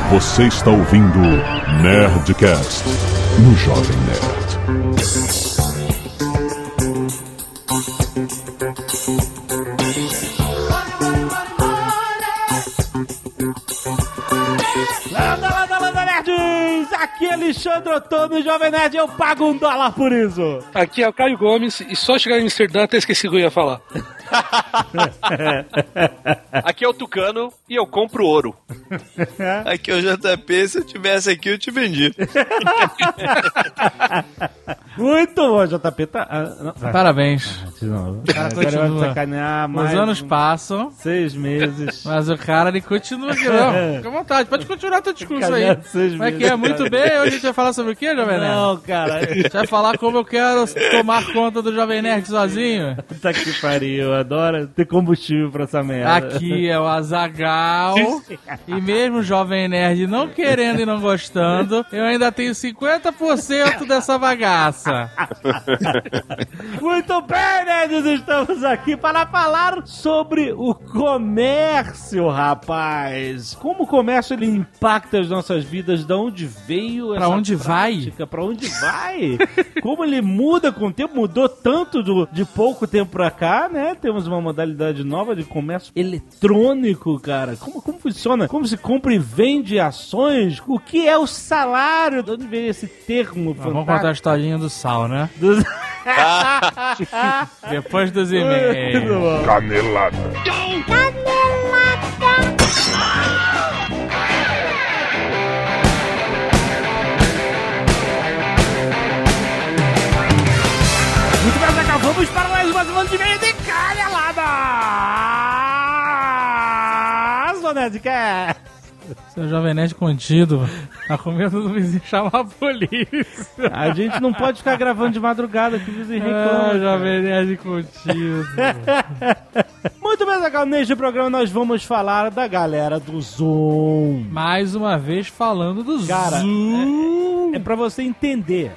Você está ouvindo Nerdcast no Jovem Nerd. Landa, nerds! Aqui é Alexandre Ottoni, Jovem Nerd, eu pago $1 por isso. Aqui é o Caio Gomes e só chegar em Amsterdã até esqueci o que eu ia falar. Aqui é o Tucano e eu compro ouro. Aqui é o JP, se eu tivesse aqui eu te vendi. Muito bom, JP. Parabéns. O cara continua. Sacanear mais Os anos passam, 6 meses. mas o cara ele continua aqui, não. Fica à vontade, pode continuar teu discurso aí. Sacanear 6 Como é que meses. é? Muito bem, hoje a gente vai falar sobre o quê, Jovem Nerd? Não, cara. A gente vai falar como eu quero tomar conta do Jovem Nerd sozinho. Puta que pariu, eu adoro ter combustível pra essa merda. Aqui é o Azaghal. E mesmo o Jovem Nerd não querendo e não gostando, eu ainda tenho 50% dessa bagaça. Muito bem, nerds, estamos aqui para falar sobre o comércio, rapaz. Como o comércio ele impacta as nossas vidas, de onde veio essa Pra onde prática, pra onde vai? Como ele muda com o tempo, mudou tanto de pouco tempo pra cá, né? Temos uma modalidade nova de comércio eletrônico, cara. Como funciona? Como se compra e vende ações? O que é o salário? De onde veio esse termo fantástico? Vamos contar a historinha do sal, né? Depois dos Muito e-mails. bom. Canelada. Muito bem, Zagal, vamos para mais uma semana de meio de Canelada! Nerdcast! Seu Jovem Nerd contido, tá com medo do vizinho chamar a polícia. A gente não pode ficar gravando de madrugada que o vizinho reclama. Ah, Jovem Nerd contido. Muito bem, Zagal, neste programa nós vamos falar da galera do Zoom. Mais uma vez falando do Cara, Zoom. É pra você entender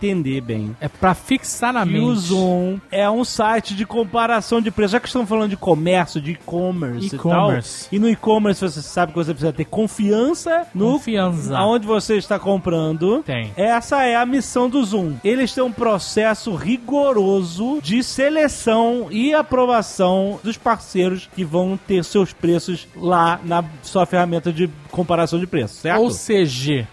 bem. É pra fixar na E mente. o Zoom é um site de comparação de preços. Já que estamos falando de comércio, de e-commerce e tal. E no e-commerce você sabe que você precisa ter confiança no aonde você está comprando. Tem. Essa é a missão do Zoom. Eles têm um processo rigoroso de seleção e aprovação dos parceiros que vão ter seus preços lá na sua ferramenta de comparação de preços, certo? Ou seja,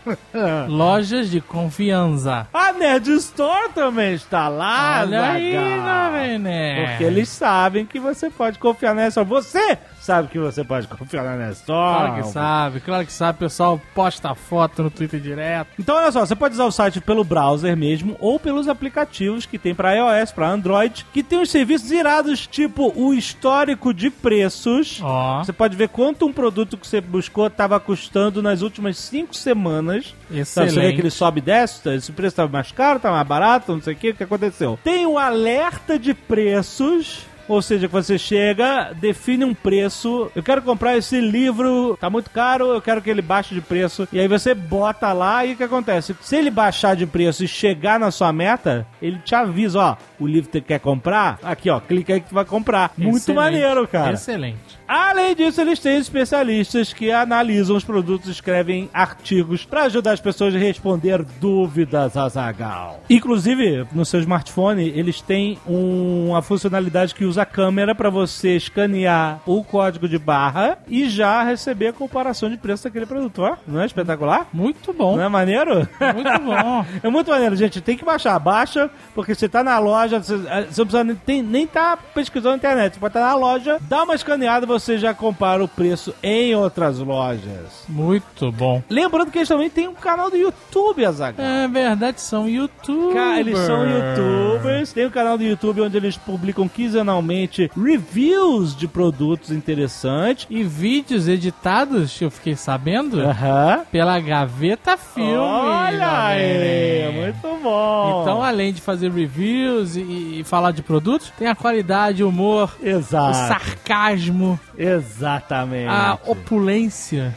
lojas de confiança. A Nerd Store também está lá, Olha aí, Zagal. Jovem Nerd. Porque eles sabem que você pode confiar nessa. Você sabe que você pode confiar na Nerd Store. Claro que sabe. O pessoal posta foto no Twitter direto. Então, olha só, você pode usar o site pelo browser mesmo ou pelos aplicativos que tem para iOS, para Android, que tem os serviços irados, tipo o histórico de preços. Ó. Você pode ver quanto um produto que você buscou estava custando nas últimas 5 semanas. Sabe, você vê que ele sobe e desce, esse preço estava mais caro, tá mais barato, não sei o que aconteceu. Tem um alerta de preços. Ou seja, que você chega, define um preço. Eu quero comprar esse livro, tá muito caro, eu quero que ele baixe de preço. E aí você bota lá e o que acontece? Se ele baixar de preço e chegar na sua meta, ele te avisa, ó, o livro que você quer comprar, aqui ó, clica aí que tu vai comprar. Muito Excelente. maneiro, cara. Excelente. Além disso, eles têm especialistas que analisam os produtos e escrevem artigos para ajudar as pessoas a responder dúvidas, Azaghal. Inclusive, no seu smartphone, eles têm uma funcionalidade que usa a câmera para você escanear o código de barra e já receber a comparação de preço daquele produto. Ó, não é espetacular? Muito bom. Não é maneiro? Muito bom. É muito maneiro, gente. Tem que baixar. Baixa, porque você tá na loja, você não precisa nem tá pesquisando na internet. Você pode estar na loja, dá uma escaneada, você já compara o preço em outras lojas. Muito bom. Lembrando que eles também têm um canal do YouTube, Azaghal. É verdade, são youtubers. Cara, eles são youtubers. Tem um canal do YouTube onde eles publicam quinzenalmente reviews de produtos interessantes. E vídeos editados, eu fiquei sabendo, Aham. pela Gaveta Filme. Olha aí, Jovem. muito bom. Então, além de fazer reviews e falar de produtos, tem a qualidade, o humor, o Exato. sarcasmo, Exatamente. a opulência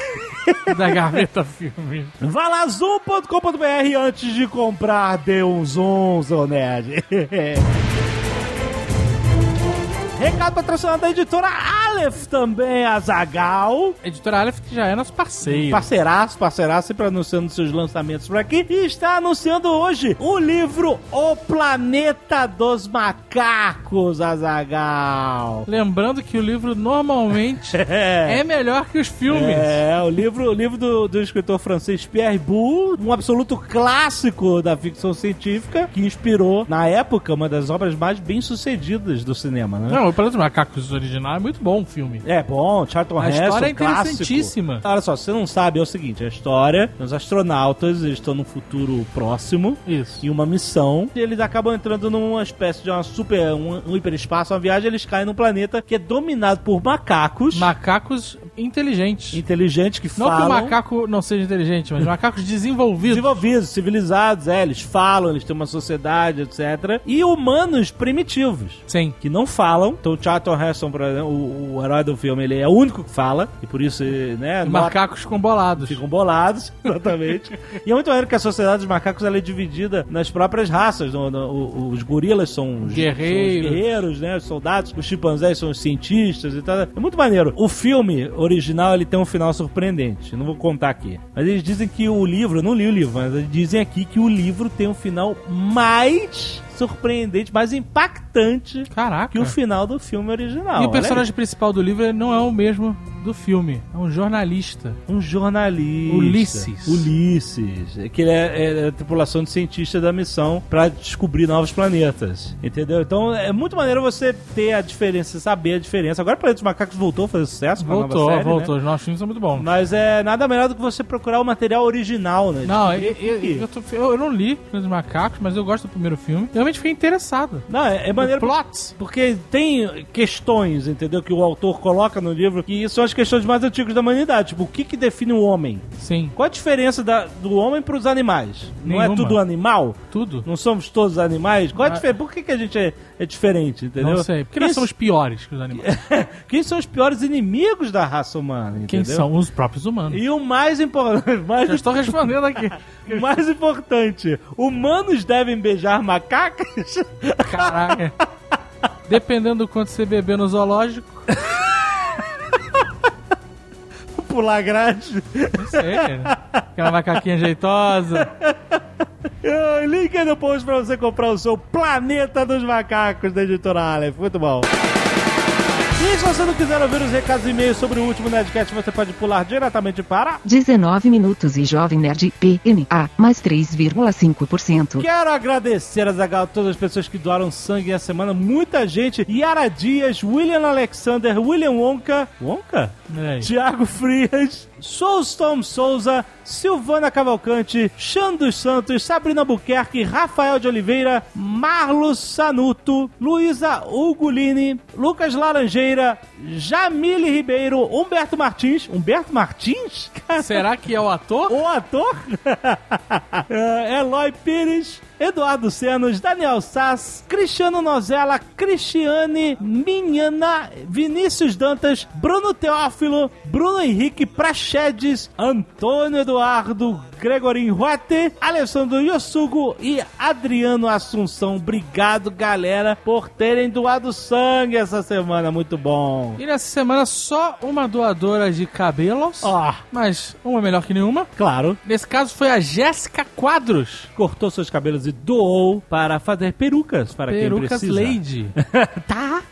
da Gaveta Filme. Vá lá, zoom.com.br antes de comprar, dê um zoom, seu nerd. Recado patrocinado da editora Aleph também, Azaghal. Editora Aleph, que já é nosso parceiro. Parceiraço, sempre anunciando seus lançamentos por aqui. E está anunciando hoje o livro O Planeta dos Macacos, Azaghal. Lembrando que o livro normalmente é melhor que os filmes. É, o livro do escritor francês Pierre Boulle, um absoluto clássico da ficção científica, que inspirou, na época, uma das obras mais bem-sucedidas do cinema, né? Não, o Planeta dos Macacos original é muito bom o filme. É bom, Charlton Heston, a história é clássico. interessantíssima. Olha só, se você não sabe, é o seguinte, a história, os astronautas, eles estão num futuro próximo, isso, em uma missão, e eles acabam entrando numa espécie de um hiperespaço, uma viagem, eles caem num planeta que é dominado por macacos. Macacos inteligentes. Inteligentes que falam. Não que o macaco não seja inteligente, mas macacos desenvolvidos. Desenvolvidos, civilizados, eles falam, eles têm uma sociedade, etc. E humanos primitivos. Sim. Que não falam. Então o Charlton Heston, por exemplo, o herói do filme, ele é o único que fala. E por isso, né... Macacos ficam bolados. Ficam bolados, exatamente. E é muito maneiro que a sociedade dos macacos ela é dividida nas próprias raças. Os gorilas são os guerreiros, né? Os soldados. Os chimpanzés são os cientistas e tal. É muito maneiro. O filme original, ele tem um final surpreendente. Não vou contar aqui. Mas eles dizem que o livro... Eu não li o livro, mas eles dizem aqui que o livro tem um final mais surpreendente, mais impactante que o final do filme original. E o personagem principal do livro não é o mesmo do filme. É um jornalista. Ulisses. Que ele é a tripulação de cientistas da missão pra descobrir novos planetas. Entendeu? Então é muito maneiro você ter a diferença, saber a diferença. Agora o Planeta dos Macacos voltou a fazer sucesso com a nova série, voltou. Né? Os nossos filmes são muito bons. Mas é nada melhor do que você procurar o material original, né? Não, eu não li Planeta dos Macacos, mas eu gosto do primeiro filme. Realmente fiquei interessado. Não, é maneiro. Plots. Porque tem questões, entendeu? Que o autor coloca no livro, que são as questões mais antigas da humanidade. Tipo, o que define o homem? Sim. Qual a diferença do homem pros animais? Nenhuma. Não é tudo animal? Tudo. Não somos todos animais? Qual a diferença? Por que a gente é diferente, entendeu? Não sei. Porque nós somos piores que os animais. Quem são os piores inimigos da raça humana, entendeu? Quem são? Os próprios humanos. E o mais importante... Já estou respondendo aqui. O mais importante, humanos devem beijar macacas? Caraca. Dependendo do quanto você beber no zoológico. Pular grade. Não sei. Aquela macaquinha jeitosa. Link aí no post pra você comprar o seu Planeta dos Macacos da Editora Aleph. Muito bom. E se você não quiser ouvir os recados e e-mails sobre o último Nerdcast, você pode pular diretamente para 19 minutos e Jovem Nerd PMA, mais 3,5%. Quero agradecer a todas as pessoas que doaram sangue essa semana. Muita gente. Yara Dias, William Alexander, William Wonka. Thiago Frias, Soulstorm Souza, Silvana Cavalcante, Xan dos Santos, Sabrina Buquerque, Rafael de Oliveira, Marlos Sanuto, Luísa Ugolini, Lucas Laranjeira, Jamile Ribeiro, Humberto Martins. Humberto Martins? Será que é o ator? O ator? Eloy Pires, Eduardo Senos, Daniel Sass, Cristiano Nozella, Cristiane Minhana, Vinícius Dantas, Bruno Teófilo, Bruno Henrique Prachedes, Antônio Eduardo, Gregorin Huete, Alessandro Yosugo e Adriano Assunção. Obrigado, galera, por terem doado sangue essa semana. Muito bom. E nessa semana só uma doadora de cabelos, mas uma melhor que nenhuma. Claro. Nesse caso foi a Jéssica Quadros. Cortou seus cabelos e doou para fazer perucas para quem precisa. Lady. Tá?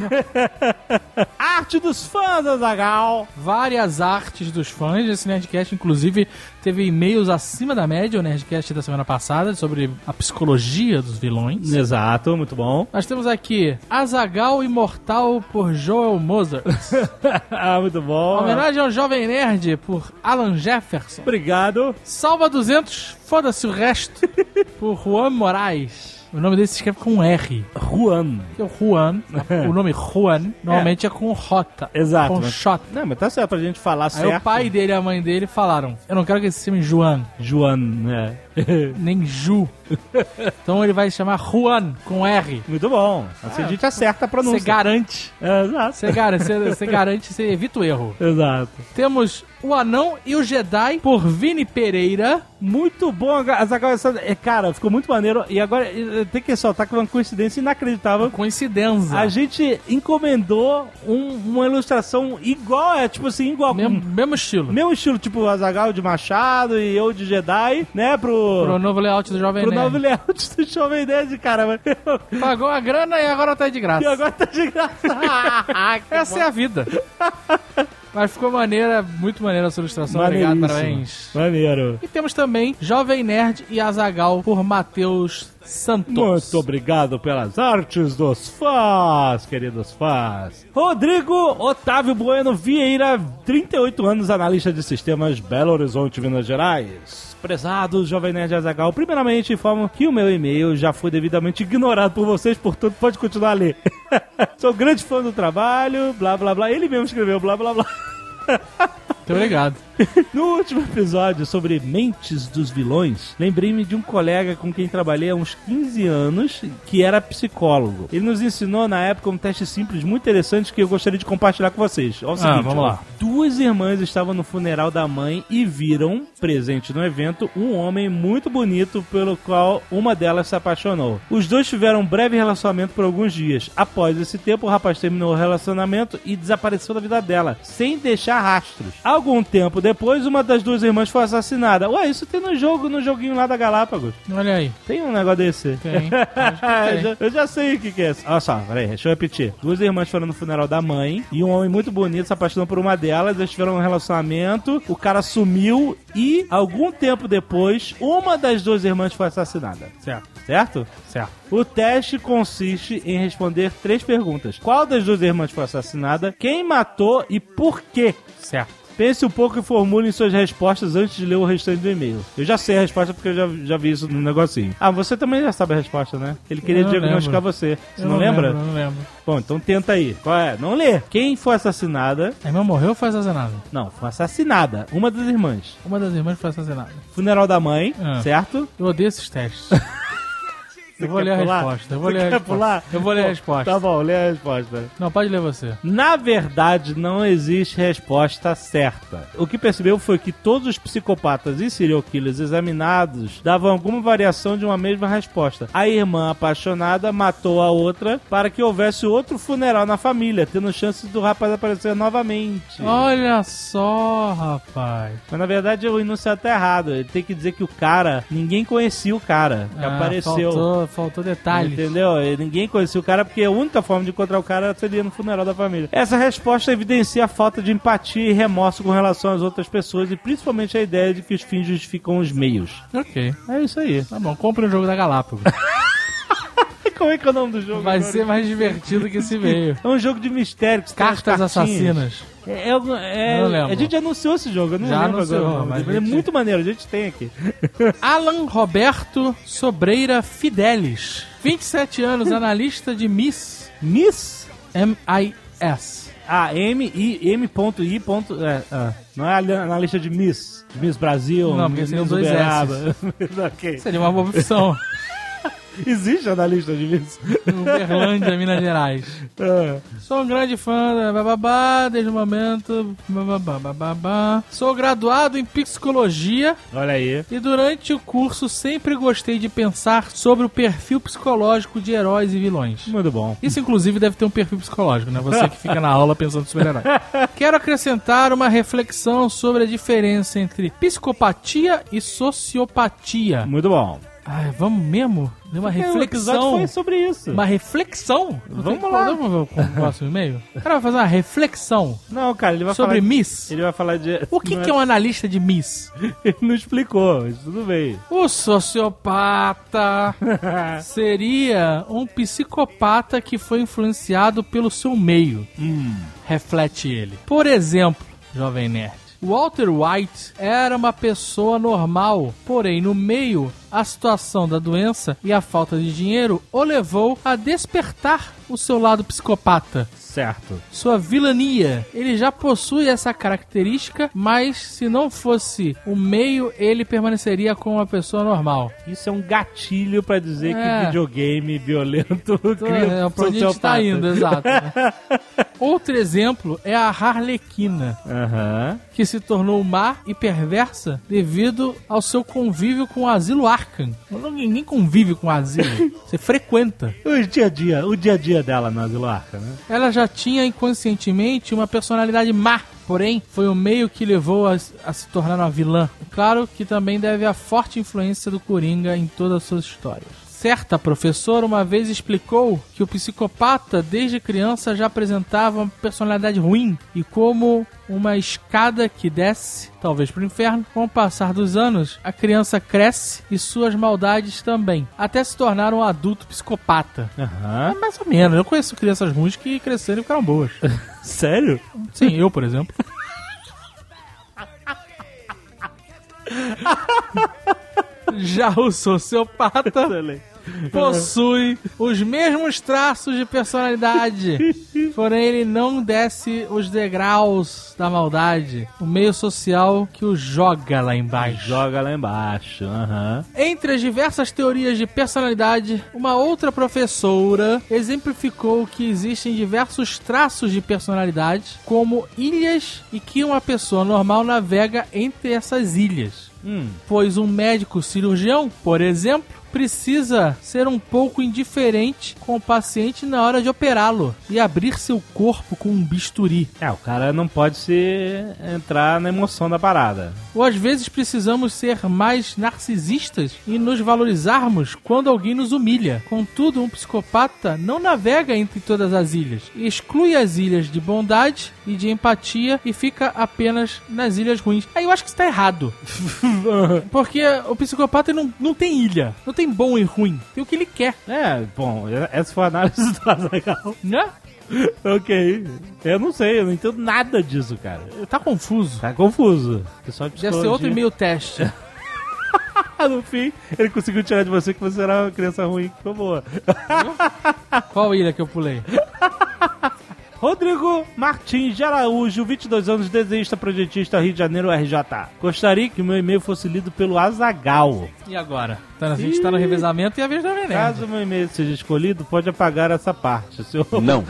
Arte dos fãs, Azaghal. Várias artes dos fãs desse Nerdcast, inclusive teve e-mails acima da média, o Nerdcast da semana passada, sobre a psicologia dos vilões. Exato, muito bom. Nós temos aqui Azaghal Imortal por Joel Mozart. Muito bom. Homenagem ao Jovem Nerd por Alan Jefferson. Obrigado. Salva 200, foda-se o resto, por Juan Moraes. O nome dele se escreve com um R. Juan. O Juan, o nome Juan, normalmente é com J. Exato. Com J. Não, mas tá certo pra gente falar certo. Aí o pai dele e a mãe dele falaram, eu não quero que ele se chame Juan. Juan, né? nem Ju. Então ele vai se chamar Juan, com R. Muito bom. Assim a gente acerta a pronúncia. Você garante. Exato. Você garante, você evita o erro. Exato. Temos O Anão e o Jedi, por Vini Pereira. Muito bom. Cara, ficou muito maneiro. E agora, tem que ressaltar que é uma coincidência inacreditável. Coincidência. A gente encomendou uma ilustração igual, tipo assim, igual. Mesmo estilo. Mesmo estilo, tipo o Azaghal de Machado e eu de Jedi, né? Pro novo layout do Jovem Nerd. Pro novo layout do Jovem Nerd, cara. Pagou a grana e agora tá de graça. E agora tá de graça. Essa é a vida. Mas ficou maneira, muito maneira a sua ilustração. Obrigado, parabéns. Maneiro. E temos também Jovem Nerd e Azaghal por Matheus Santos. Muito obrigado pelas artes dos fãs, queridos fãs. Rodrigo Otávio Bueno Vieira, 38 anos, analista de sistemas, Belo Horizonte, Minas Gerais. Prezados, Jovem Nerd Azaghal, primeiramente informo que o meu e-mail já foi devidamente ignorado por vocês, portanto pode continuar a ler. Sou grande fã do trabalho, blá blá blá. Ele mesmo escreveu blá blá blá. Muito obrigado. No último episódio sobre mentes dos vilões, lembrei-me de um colega com quem trabalhei há uns 15 anos, que era psicólogo. Ele nos ensinou na época um teste simples muito interessante que eu gostaria de compartilhar com vocês. Olha o seguinte, vamos lá. 2 irmãs estavam no funeral da mãe e viram, presente no evento, um homem muito bonito pelo qual uma delas se apaixonou. Os dois tiveram um breve relacionamento por alguns dias. Após esse tempo, o rapaz terminou o relacionamento e desapareceu da vida dela, sem deixar rastros. Algum tempo depois, uma das 2 irmãs foi assassinada. Ué, isso tem no joguinho lá da Galápagos. Olha aí. Tem um negócio desse. Tem. Eu já sei o que é isso. Olha só, peraí, deixa eu repetir. 2 irmãs foram no funeral da mãe e um homem muito bonito se apaixonou por uma delas. Eles tiveram um relacionamento, o cara sumiu e, algum tempo depois, uma das 2 irmãs foi assassinada. Certo. Certo? Certo. O teste consiste em responder 3 perguntas. Qual das 2 irmãs foi assassinada? Quem matou e por quê? Certo. Pense um pouco e formulem suas respostas antes de ler o restante do e-mail. Eu já sei a resposta porque eu já vi isso no negocinho. Ah, você também já sabe a resposta, né? Ele queria diagnosticar você. Você não lembra? Não lembro. Bom, então tenta aí. Qual é? Não lê. Quem foi assassinada? A irmã morreu ou foi assassinada? Não, foi assassinada. Uma das irmãs. Uma das irmãs foi assassinada. Funeral da mãe, certo? Eu odeio esses testes. Eu vou ler a resposta. Eu vou ler a resposta. Tá bom, lê a resposta. Não, pode ler você. Na verdade, não existe resposta certa. O que percebeu foi que todos os psicopatas e serial killers examinados davam alguma variação de uma mesma resposta. A irmã apaixonada matou a outra para que houvesse outro funeral na família, tendo chance do rapaz aparecer novamente. Olha só, rapaz. Mas na verdade o enunciado tá errado. Ele tem que dizer que o cara, ninguém conhecia o cara que apareceu. Faltou detalhes. Entendeu? Ninguém conhecia o cara porque a única forma de encontrar o cara seria no funeral da família. Essa resposta evidencia a falta de empatia e remorso com relação às outras pessoas e principalmente a ideia de que os fins justificam os meios. Ok. É isso aí. Tá bom, compre um jogo da Galápagos. Como é que é o nome do jogo? Vai ser mais divertido que esse meio. É um jogo de mistério. Que Cartas assassinas. Não lembro. A gente anunciou esse jogo, eu não lembro agora. Mas é muito maneiro, a gente tem aqui. Alan Roberto Sobreira Fidelis, 27 anos, analista de Miss. Miss? M-I-S. M.I. Não é analista de Miss. De Miss Brasil. Não, porque seriam 2 S. Okay. Seria uma boa opção. Existe analista de Miss? Uberlândia, Minas Gerais. Sou um grande fã da bababá, desde o momento. Bababá. Sou graduado em psicologia. Olha aí. E durante o curso sempre gostei de pensar sobre o perfil psicológico de heróis e vilões. Muito bom. Isso, inclusive, deve ter um perfil psicológico, né? Você que fica na aula pensando sobre heróis. Quero acrescentar uma reflexão sobre a diferença entre psicopatia e sociopatia. Muito bom. Ai, vamos mesmo? Deu uma reflexão. O episódio foi sobre isso. Uma reflexão? Vamos lá. Vamos ver o próximo e-mail? O cara vai fazer uma reflexão. Não, cara, ele vai sobre falar... Miss? Ele vai falar de... O que é um analista de Miss? Ele não explicou, mas tudo bem. O sociopata seria um psicopata que foi influenciado pelo seu meio. Reflete ele. Por exemplo, Jovem Nerd, Walter White era uma pessoa normal, porém no meio, a situação da doença e a falta de dinheiro o levou a despertar o seu lado psicopata. Certo. Sua vilania. Ele já possui essa característica, mas se não fosse o meio, ele permaneceria como uma pessoa normal. Isso é um gatilho pra dizer que videogame violento cria pra onde a gente tá indo, exato. Né? Outro exemplo é a Harlequina, que se tornou má e perversa devido ao seu convívio com o Asilo Arkham. Ninguém convive com o asilo, você frequenta. O dia a dia dela no Asilo Arkham, né? Ela já tinha inconscientemente uma personalidade má, porém foi o meio que levou a se tornar uma vilã. Claro que também deve à forte influência do Coringa em todas as suas histórias. Certa professora uma vez explicou que o psicopata desde criança já apresentava uma personalidade ruim e como uma escada que desce, talvez para o inferno, com o passar dos anos, a criança cresce e suas maldades também, até se tornar um adulto psicopata. É mais ou menos, eu conheço crianças ruins que cresceram e ficaram boas. Sério? Sim, eu, por exemplo. Já o sociopata possui os mesmos traços de personalidade, porém ele não desce os degraus da maldade, o meio social que o joga lá embaixo. Entre as diversas teorias de personalidade, uma outra professora exemplificou que existem diversos traços de personalidade, como ilhas, e que uma pessoa normal navega entre essas ilhas. Pois um médico cirurgião, por exemplo, precisa ser um pouco indiferente com o paciente na hora de operá-lo e abrir seu corpo com um bisturi. O cara não pode entrar na emoção da parada. Ou às vezes precisamos ser mais narcisistas e nos valorizarmos quando alguém nos humilha. Contudo, um psicopata não navega entre todas as ilhas. Exclui as ilhas de bondade e de empatia e fica apenas nas ilhas ruins. Aí eu acho que isso tá errado. Porque o psicopata não tem ilha. Não tem bom e ruim. Tem o que ele quer. Bom, essa foi a análise do Azaghal. Né? Ok. Eu não sei, eu não entendo nada disso, cara. Tá confuso. Tá confuso. Pessoal de Deve ser outro e-mail teste. No fim, ele conseguiu tirar de você que você era uma criança ruim, que foi boa. Qual ilha que eu pulei? Rodrigo Martins de Araújo, 22 anos, desenhista, projetista, Rio de Janeiro, RJ. Gostaria que o meu e-mail fosse lido pelo Azaghal. E agora? A gente tá no revezamento e a vez da Jovem Nerd. Caso o meu e-mail seja escolhido, pode apagar essa parte. Senhor. Não.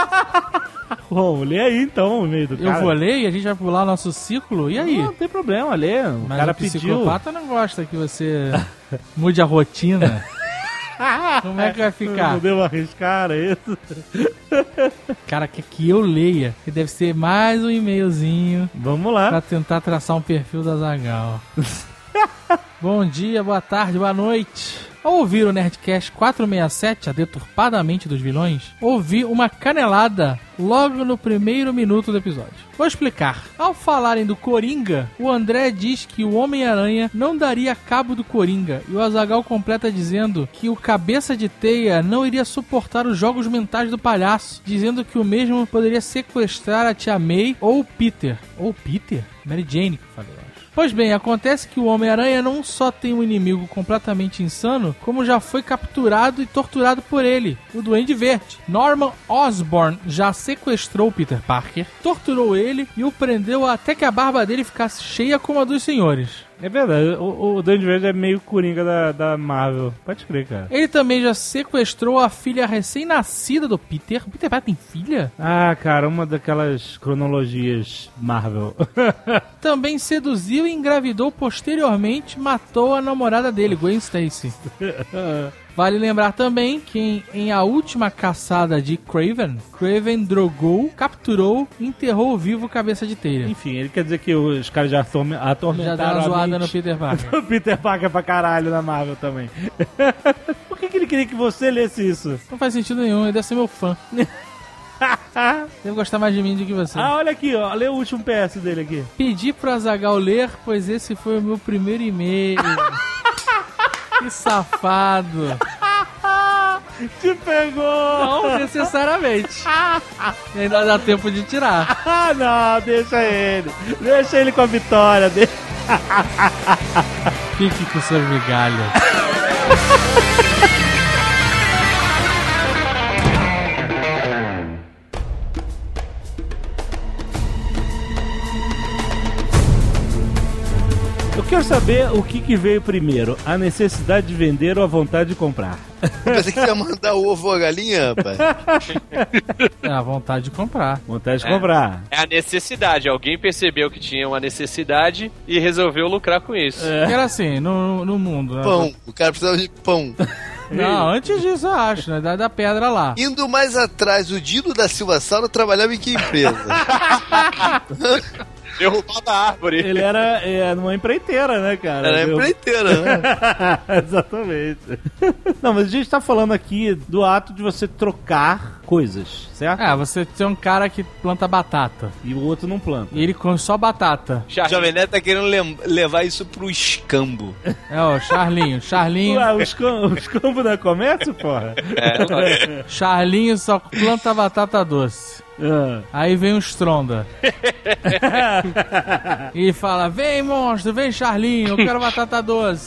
Bom, lê aí então o e-mail do cara. Eu vou ler e a gente vai pular nosso ciclo. E aí? Não tem problema, lê. O Mas cara o pediu. psicopata não gosta que você mude a rotina. Como é que vai ficar? Não devo arriscar, é isso? Cara, quer que eu leia, que deve ser mais um e-mailzinho. Vamos lá. Pra tentar traçar um perfil da Azaghal. Bom dia, boa tarde, boa noite. Ao ouvir o Nerdcast 467, a deturpadamente dos vilões, ouvi uma canelada logo no primeiro minuto do episódio. Vou explicar. Ao falarem do Coringa, o André diz que o Homem-Aranha não daria cabo do Coringa, e o Azaghal completa dizendo que o Cabeça de Teia não iria suportar os jogos mentais do palhaço, dizendo que o mesmo poderia sequestrar a Tia May ou o Peter. Ou Peter? Mary Jane que eu falei. Pois bem, acontece que o Homem-Aranha não só tem um inimigo completamente insano, como já foi capturado e torturado por ele, o Duende Verde. Norman Osborn já sequestrou Peter Parker, torturou ele e o prendeu até que a barba dele ficasse cheia como a dos senhores. É verdade, o Duende Verde é meio Coringa da Marvel. Pode crer, cara. Ele também já sequestrou a filha recém-nascida do Peter. O Peter Parker tem filha? Ah, cara, uma daquelas cronologias Marvel. Também seduziu e engravidou posteriormente, matou a namorada dele, Gwen Stacy. Vale lembrar também que em A Última Caçada de Kraven, Kraven drogou, capturou e enterrou vivo Cabeça de Teia. Enfim, ele quer dizer que os caras já atormentaram já deram uma zoada no Peter Parker. O Peter Parker pra caralho na Marvel também. Por que ele queria que você lesse isso? Não faz sentido nenhum, ele deve ser meu fã. Deve gostar mais de mim do que você. Ah, olha aqui, ó. Lê o último PS dele aqui. Pedi pro Azaghal ler, pois esse foi o meu primeiro e-mail. Que safado. Te pegou. Não necessariamente. E ainda dá tempo de tirar. Ah, não, deixa ele. Deixa ele com a vitória dele. Fique com suas migalhas. Eu quero saber o que veio primeiro, a necessidade de vender ou a vontade de comprar. Pensei que você ia mandar o ovo ou a galinha, rapaz. É a vontade de comprar. Vontade de comprar. É a necessidade. Alguém percebeu que tinha uma necessidade e resolveu lucrar com isso. Porque era assim, no mundo. Né? Pão. O cara precisava de pão. Não, antes disso eu acho, né? Da pedra lá. Indo mais atrás, o Dino da Silva Sauro trabalhava em que empresa? Derrubada a árvore. Ele era numa empreiteira, né, cara? Era empreiteira, né? Exatamente. Não, mas a gente tá falando aqui do ato de você trocar coisas, certo? Você tem um cara que planta batata. E o outro não planta. E ele come só batata. O Jovem Nerd tá querendo levar isso pro escambo. O Charlinho. Ué, os campos da comércio, porra? Charlinho só planta batata doce. Aí vem o Stronda e fala: vem, monstro, vem, Charlinho, eu quero batata doce.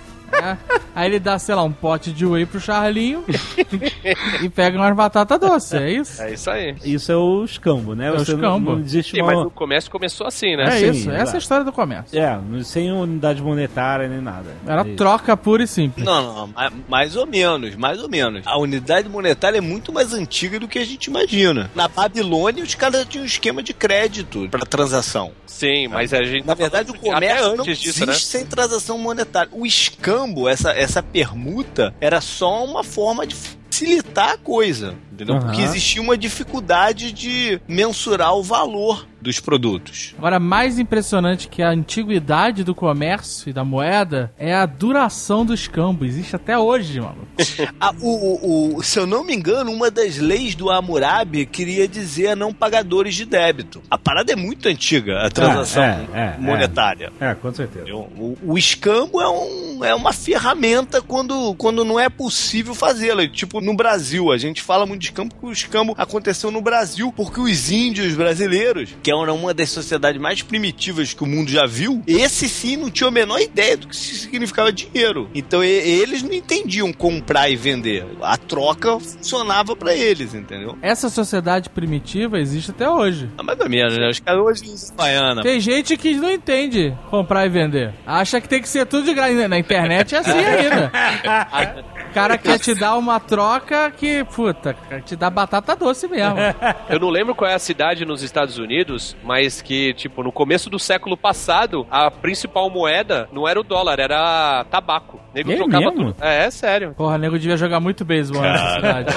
Aí ele dá, sei lá, um pote de whey pro Charlinho e pega umas batatas doces, é isso? É isso aí. Isso é o escambo, né? O escambo. Não existe Mas o comércio começou assim, né? É Sim, isso, essa é a história do comércio. Sem unidade monetária nem nada. Era troca pura e simples. Não, mais ou menos. A unidade monetária é muito mais antiga do que a gente imagina. Na Babilônia, os caras tinham um esquema de crédito para transação. Sim, mas a gente... Na verdade, o comércio não disso, existe né? sem transação monetária. O escambo, essa permuta, era só uma forma de facilitar a coisa, entendeu? Porque existia uma dificuldade de mensurar o valor dos produtos. Agora, mais impressionante que a antiguidade do comércio e da moeda é a duração do escambo. Existe até hoje, mano. Se eu não me engano, uma das leis do Hammurabi queria dizer não pagadores de débito. A parada é muito antiga, a transação monetária. Com certeza. O escambo é uma ferramenta quando não é possível fazê-la. Tipo, no Brasil, a gente fala muito de escambo porque o escambo aconteceu no Brasil porque os índios brasileiros, que é uma das sociedades mais primitivas que o mundo já viu, esse sim não tinha a menor ideia do que significava dinheiro. Então eles não entendiam comprar e vender. A troca funcionava pra eles, entendeu? Essa sociedade primitiva existe até hoje. Mais ou menos, né? Os caras hoje usam baiana. Tem gente que não entende comprar e vender. Acha que tem que ser tudo de graça. Na internet é assim ainda. O cara quer te dar uma troca que, te dá batata doce mesmo. Eu não lembro qual é a cidade nos Estados Unidos, mas que, tipo, no começo do século passado, a principal moeda não era o dólar, era tabaco. O nego trocava tudo. É sério. Porra, o nego devia jogar muito beisebol nessa cidade.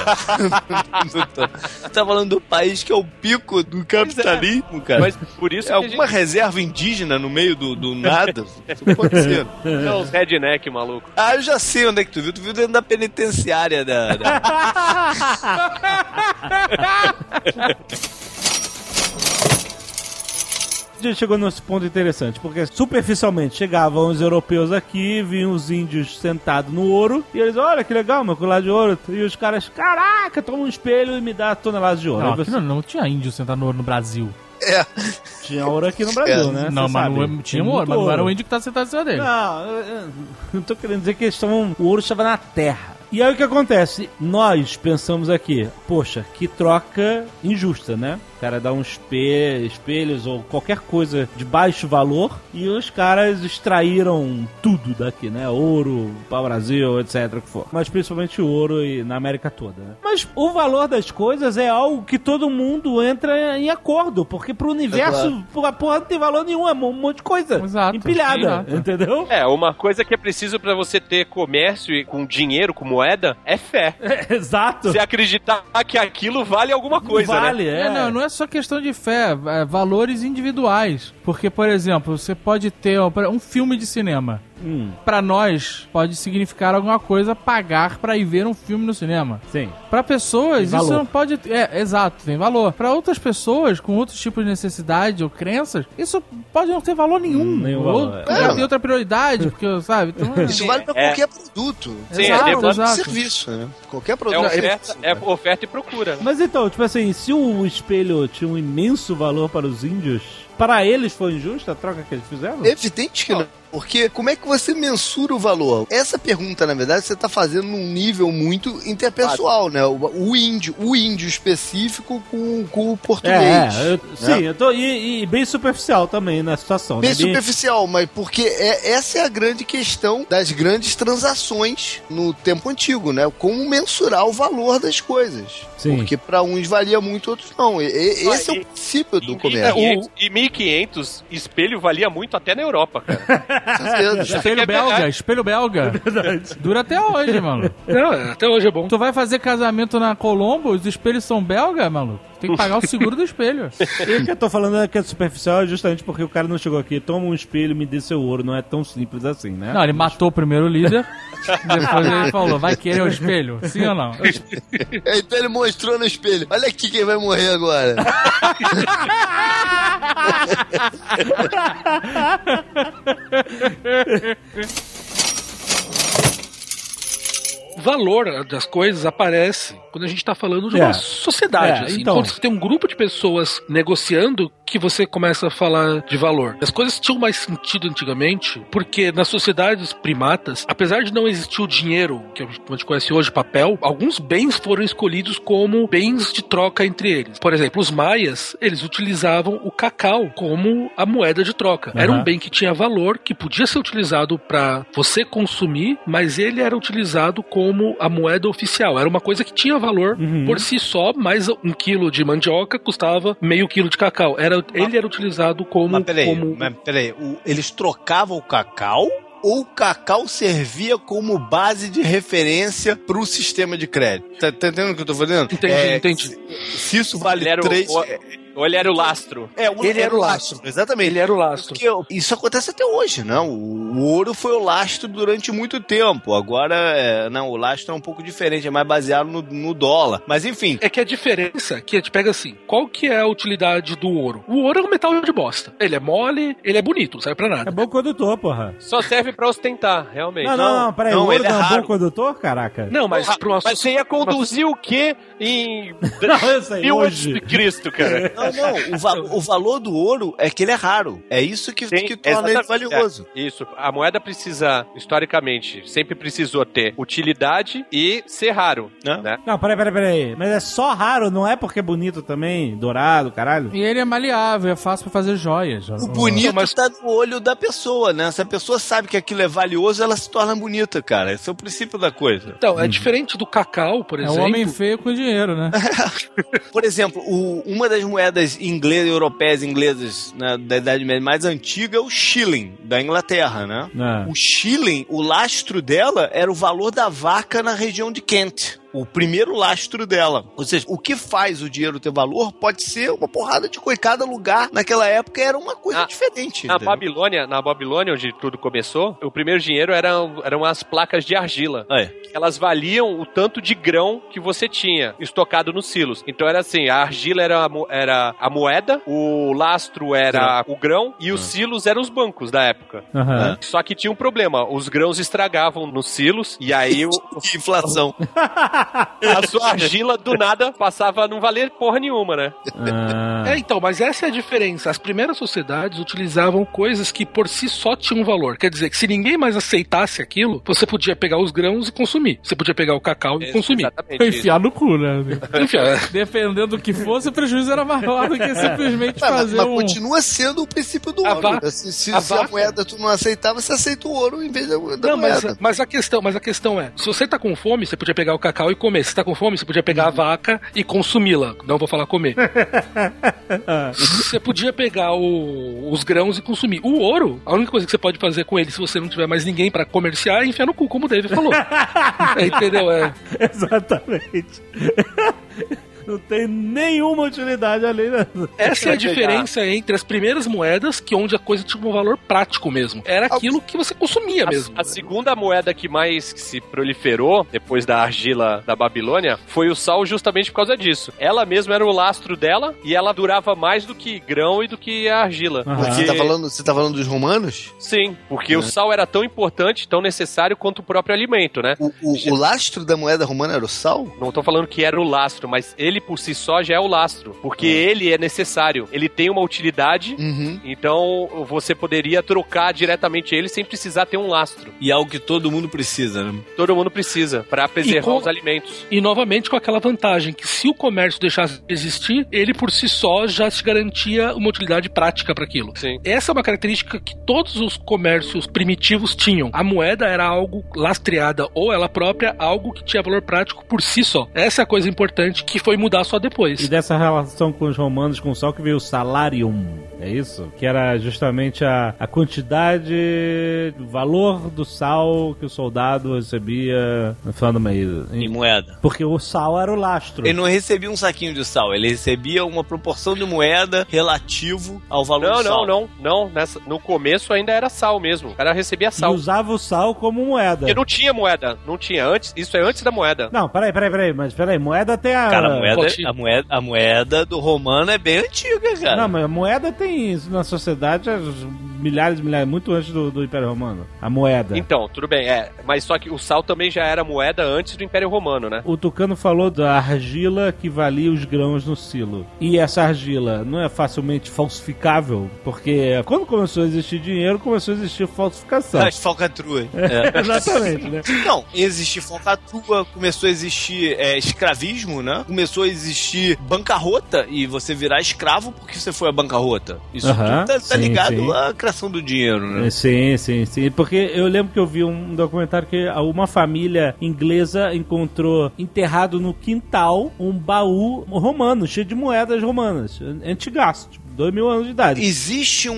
Você tá falando do país que é o pico do capitalismo, cara. Mas por isso é alguma reserva indígena no meio do nada? Isso pode ser. É os redneck, maluco. Eu já sei onde é que tu viu. Tu viu dentro da penitenciária da... A gente chegou nesse ponto interessante, porque superficialmente chegavam os europeus aqui, vinham os índios sentados no ouro, e eles, olha que legal, meu colar de ouro, e os caras, caraca, toma um espelho e me dá toneladas de ouro. Não, você... não tinha índio sentado no ouro no Brasil. Tinha ouro aqui no Brasil, né? Não, mas não tinha ouro, mas não era o índio que tá sentado em cima dele. Não, eu não tô querendo dizer que o ouro estava na terra. E aí o que acontece? Nós pensamos aqui, poxa, que troca injusta, né? O cara dá uns espelhos ou qualquer coisa de baixo valor e os caras extraíram tudo daqui, né? Ouro, pau-brasil, etc, o que for. Mas principalmente ouro e na América toda, né? Mas o valor das coisas é algo que todo mundo entra em acordo, porque pro universo, a porra não tem valor nenhum, é um monte de coisa empilhada, entendeu? Uma coisa que é preciso pra você ter comércio e com dinheiro, com moeda, é fé. Exato. Você acreditar que aquilo vale alguma coisa, vale, né? Não é só questão de fé, valores individuais. Porque, por exemplo, você pode ter um filme de cinema. Pra nós, pode significar alguma coisa pagar pra ir ver um filme no cinema. Sim. Pra pessoas, isso não pode... exato, tem valor. Pra outras pessoas, com outros tipos de necessidade ou crenças, isso pode não ter valor nenhum. Nenhum valor. Já tem outra prioridade, porque, sabe? Então, isso vale pra qualquer produto. Sim, exato. Serviço, né? Qualquer produto. É oferta e procura. Mas então, tipo assim, se o espelho tinha um imenso valor para os índios, para eles foi injusta a troca que eles fizeram? Evidente que não. Porque como é que você mensura o valor? Essa pergunta, na verdade, você tá fazendo num nível muito interpessoal, né? O índio específico com o português. Sim, eu tô e bem superficial também na situação. Bem superficial, mas porque essa é a grande questão das grandes transações no tempo antigo, né? Como mensurar o valor das coisas. Sim. Porque para uns valia muito, outros não. Esse é o princípio do comércio. Em 1500, espelho valia muito até na Europa, cara. Espelho belga. É verdade. Dura até hoje, mano. Não, até hoje é bom. Tu vai fazer casamento na Colombo, os espelhos são belga, maluco? Tem que pagar o seguro do espelho. E o que eu tô falando que é superficial é justamente porque o cara não chegou aqui, toma um espelho e me dê seu ouro. Não é tão simples assim, né? Não, ele matou o primeiro líder, depois ele falou, vai querer o espelho? Sim ou não? Então ele mostrou no espelho, olha aqui quem vai morrer agora. O valor das coisas aparece quando a gente tá falando de uma sociedade. Assim. Então. Quando você tem um grupo de pessoas negociando, que você começa a falar de valor. As coisas tinham mais sentido antigamente, porque nas sociedades primatas, apesar de não existir o dinheiro, que a gente conhece hoje, papel, alguns bens foram escolhidos como bens de troca entre eles. Por exemplo, os maias, eles utilizavam o cacau como a moeda de troca. Era um bem que tinha valor, que podia ser utilizado para você consumir, mas ele era utilizado como a moeda oficial. Era uma coisa que tinha valor por si só, mas 1 quilo de mandioca custava meio quilo de cacau. Ele era utilizado como... Mas peraí, eles trocavam o cacau ou o cacau servia como base de referência pro sistema de crédito? Tá entendendo o que eu tô falando? Entendi. Se isso vale 3... Ou ele era o lastro? Ele era o lastro. Exatamente. Ele era o lastro. Porque isso acontece até hoje, né? O ouro foi o lastro durante muito tempo. Agora, o lastro é um pouco diferente, é mais baseado no dólar. Mas enfim. É que a diferença, que a gente pega assim, qual que é a utilidade do ouro? O ouro é um metal de bosta. Ele é mole, ele é bonito, não serve pra nada. É bom condutor, porra. Só serve pra ostentar, realmente. Não, peraí, o ouro não é bom condutor, caraca? Não, mas pra uma... Mas você ia conduzir o quê em... Não, eu sei, 1000 antes de Cristo, cara? O valor do ouro é que ele é raro. É isso que torna ele valioso. Isso. A moeda precisa, historicamente, sempre precisou ter utilidade e ser raro. Né? Não, peraí. Mas é só raro, não é porque é bonito também? Dourado, caralho? E ele é maleável, é fácil pra fazer joias. O bonito tá no olho da pessoa, né? Se a pessoa sabe que aquilo é valioso, ela se torna bonita, cara. Esse é o princípio da coisa. Então, é diferente do cacau, por exemplo. É um homem feio com dinheiro, né? Por exemplo, uma das moedas europeias inglesas, né, da Idade Média mais antiga é o shilling, da Inglaterra, né? O shilling, o lastro dela era o valor da vaca na região de Kent. O primeiro lastro dela. Ou seja, o que faz o dinheiro ter valor pode ser uma porrada de coisa. Cada lugar, naquela época, era uma coisa diferente. Na Babilônia, onde tudo começou, o primeiro dinheiro eram as placas de argila. Elas valiam o tanto de grão que você tinha estocado nos silos. Então era assim, a argila era a moeda, o lastro era o grão e os silos eram os bancos da época. Só que tinha um problema, os grãos estragavam nos silos e aí... inflação. A sua argila, do nada, passava a não valer porra nenhuma, né? Então, mas essa é a diferença. As primeiras sociedades utilizavam coisas que por si só tinham valor. Quer dizer, que se ninguém mais aceitasse aquilo, você podia pegar os grãos e consumir. Você podia pegar o cacau e consumir. Enfiar no cu, né? Dependendo do que fosse, o prejuízo era maior do que simplesmente fazer mas continua sendo o princípio do ouro. Se a moeda tu não aceitava, você aceita o ouro em vez da moeda. Mas a questão é, se você tá com fome, você podia pegar o cacau e comer. Se tá com fome, você podia pegar a vaca e consumi-la. Não vou falar comer. Você podia pegar os grãos e consumir. O ouro, a única coisa que você pode fazer com ele, se você não tiver mais ninguém pra comerciar, é enfiar no cu, como o David falou. Entendeu? Exatamente. Não tem nenhuma utilidade além da... Essa é a diferença entre as primeiras moedas, onde a coisa tinha um valor prático mesmo. Era aquilo que você consumia mesmo. A segunda moeda que mais se proliferou, depois da argila da Babilônia, foi o sal, justamente por causa disso. Ela mesma era o lastro dela e ela durava mais do que grão e do que a argila. Porque... Você tá falando dos romanos? Sim, porque o sal era tão importante, tão necessário quanto o próprio alimento, né? O lastro da moeda romana era o sal? Não tô falando que era o lastro, mas ele ele por si só já é o lastro, porque ele é necessário, ele tem uma utilidade, então você poderia trocar diretamente ele sem precisar ter um lastro. E é algo que todo mundo precisa, né? Todo mundo precisa, pra preservar os alimentos. E novamente com aquela vantagem, que se o comércio deixasse de existir, ele por si só já te garantia uma utilidade prática para aquilo. Sim. Essa é uma característica que todos os comércios primitivos tinham. A moeda era algo lastreada, ou ela própria, algo que tinha valor prático por si só. Essa é a coisa importante que foi mudar só depois. E dessa relação com os romanos, com o sal, que veio o salarium, é isso? Que era justamente a quantidade, o valor do sal que o soldado recebia no final do mês. Em moeda. Porque o sal era o lastro. Ele não recebia um saquinho de sal, ele recebia uma proporção de moeda relativo ao valor do sal. Não. No começo ainda era sal mesmo. O cara recebia sal. E usava o sal como moeda. Porque não tinha moeda. Não tinha. Isso é antes da moeda. Não, peraí. Mas moeda tem a... Cara, a moeda do romano é bem antiga, cara. Não, mas a moeda tem na sociedade milhares, muito antes do Império Romano. A moeda. Então, tudo bem, mas só que o sal também já era moeda antes do Império Romano, né? O Tucano falou da argila que valia os grãos no silo. E essa argila não é facilmente falsificável? Porque quando começou a existir dinheiro, começou a existir falsificação. As falcatruas. Exatamente, né? Não, existir falcatrua, começou a existir escravismo, né? Começou a existir bancarrota e você virar escravo porque você foi à bancarrota. Isso tudo tá ligado à criação do dinheiro, né? Sim. Porque eu lembro que eu vi um documentário que uma família inglesa encontrou enterrado no quintal um baú romano, cheio de moedas romanas, antigaço, tipo 2000 anos de idade. Existe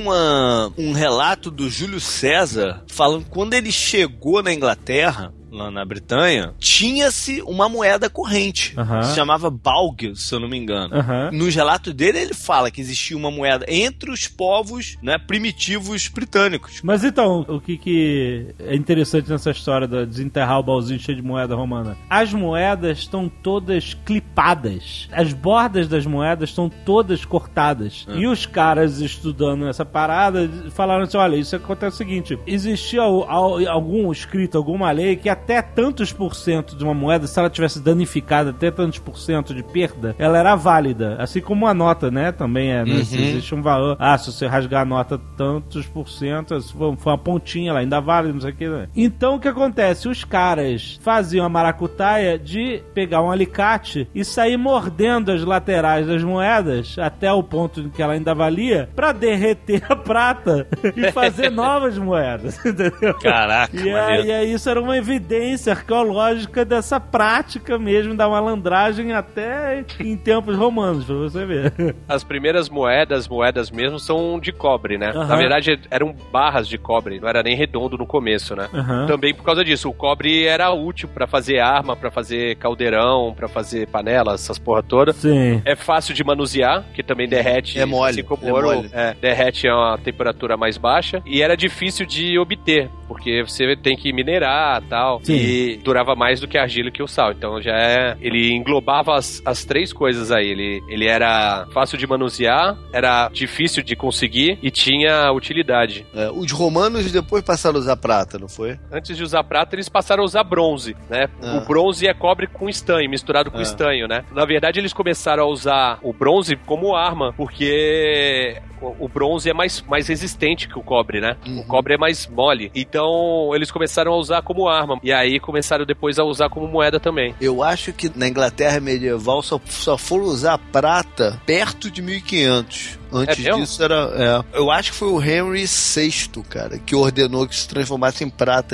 um relato do Júlio César falando que quando ele chegou na Inglaterra, lá na Bretanha, tinha-se uma moeda corrente. Se chamava Balg, se eu não me engano. Nos relatos dele, ele fala que existia uma moeda entre os povos, né, primitivos britânicos. Mas então, o que é interessante nessa história de desenterrar o baúzinho cheio de moeda romana? As moedas estão todas clipadas. As bordas das moedas estão todas cortadas. E os caras estudando essa parada falaram assim, olha, isso acontece o seguinte, existia algum escrito, alguma lei que até tantos por cento de uma moeda, se ela tivesse danificada, até tantos por cento de perda, ela era válida. Assim como a nota, né? Também é, né? Se existe um valor. Se você rasgar a nota tantos por cento, se for uma pontinha, ela ainda vale, não sei o que. Né? Então, o que acontece? Os caras faziam a maracutaia de pegar um alicate e sair mordendo as laterais das moedas até o ponto em que ela ainda valia, pra derreter a prata e fazer novas moedas. Entendeu? Caraca, e aí isso era uma evidência arqueológica dessa prática mesmo da malandragem até em tempos romanos, pra você ver. As primeiras moedas mesmo, são de cobre, né? Na verdade, eram barras de cobre, não era nem redondo no começo, né? Também por causa disso, o cobre era útil pra fazer arma, pra fazer caldeirão, pra fazer panela, essas porra toda. Sim. É fácil de manusear, que também derrete. É mole. Assim como ouro, derrete a uma temperatura mais baixa. E era difícil de obter, porque você tem que minerar e tal. Sim. E durava mais do que a argila e que o sal. Então ele englobava as três coisas aí. Ele era fácil de manusear, era difícil de conseguir e tinha utilidade. Os romanos depois passaram a usar prata, não foi? Antes de usar prata, eles passaram a usar bronze, né? O bronze é cobre com estanho, misturado com estanho, né? Na verdade, eles começaram a usar o bronze como arma, porque o bronze é mais resistente que o cobre, né? O cobre é mais mole. Então, eles começaram a usar como arma. E aí, começaram depois a usar como moeda também. Eu acho que na Inglaterra medieval só foram usar prata perto de 1500. Antes disso era... Eu acho que foi o Henry VI, cara, que ordenou que se transformasse em prata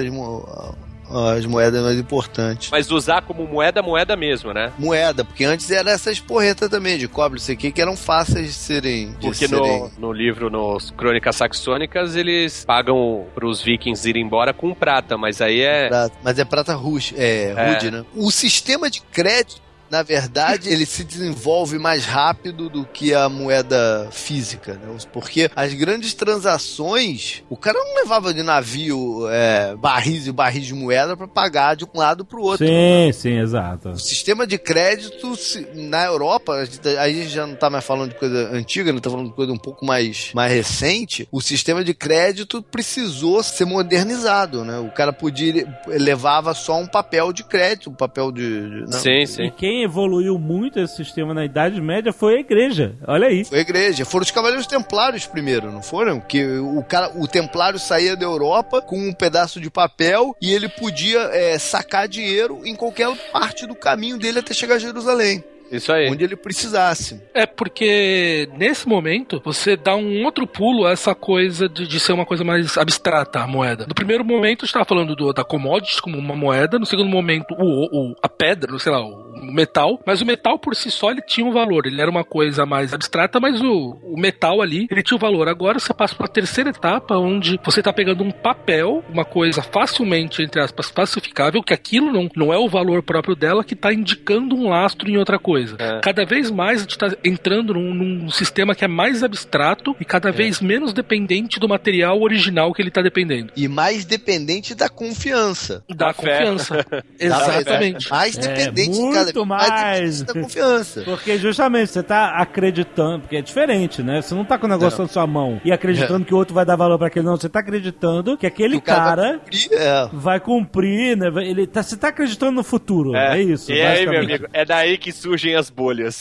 as moedas mais importantes. Mas usar como moeda mesmo, né? Moeda, porque antes era essas porretas também de cobre, não sei o que eram fáceis de serem... Porque no livro, nos Crônicas Saxônicas, eles pagam pros vikings irem embora com prata, mas aí é... Mas é prata rude, né? O sistema de crédito, na verdade, ele se desenvolve mais rápido do que a moeda física, né? Porque as grandes transações, o cara não levava de navio barris e barris de moeda para pagar de um lado pro outro. Sim, exato. O sistema de crédito na Europa, aí a gente já não tá mais falando de coisa antiga, não tá falando de coisa um pouco mais recente, o sistema de crédito precisou ser modernizado, né? O cara levava só um papel de crédito, um papel de Sim. E quem quem evoluiu muito esse sistema na Idade Média foi a igreja. Olha aí. Foi a igreja. Foram os Cavaleiros Templários primeiro, não foram? Que o Templário saía da Europa com um pedaço de papel e ele podia sacar dinheiro em qualquer parte do caminho dele até chegar a Jerusalém. Isso aí. Onde ele precisasse. É porque nesse momento você dá um outro pulo a essa coisa de ser uma coisa mais abstrata, a moeda. No primeiro momento você estava falando da commodity como uma moeda, no segundo momento a pedra, sei lá, o metal, mas o metal por si só ele tinha um valor, ele era uma coisa mais abstrata, mas o metal ali, ele tinha um valor. Agora você passa para a terceira etapa, onde você está pegando um papel, uma coisa facilmente, entre aspas, falsificável, que aquilo não é o valor próprio dela, que está indicando um lastro em outra coisa. Cada vez mais a gente está entrando num sistema que é mais abstrato e cada vez menos dependente do material original que ele está dependendo. E mais dependente da confiança. Da confiança. Exatamente. Mais dependente muito mais da confiança. Porque justamente você tá acreditando, porque é diferente, né? Você não tá com o negócio na sua mão e acreditando que o outro vai dar valor pra aquele, não. Você tá acreditando que aquele cara vai cumprir, né? Você tá acreditando no futuro. É isso. E aí, meu amigo, é daí que surgem as bolhas.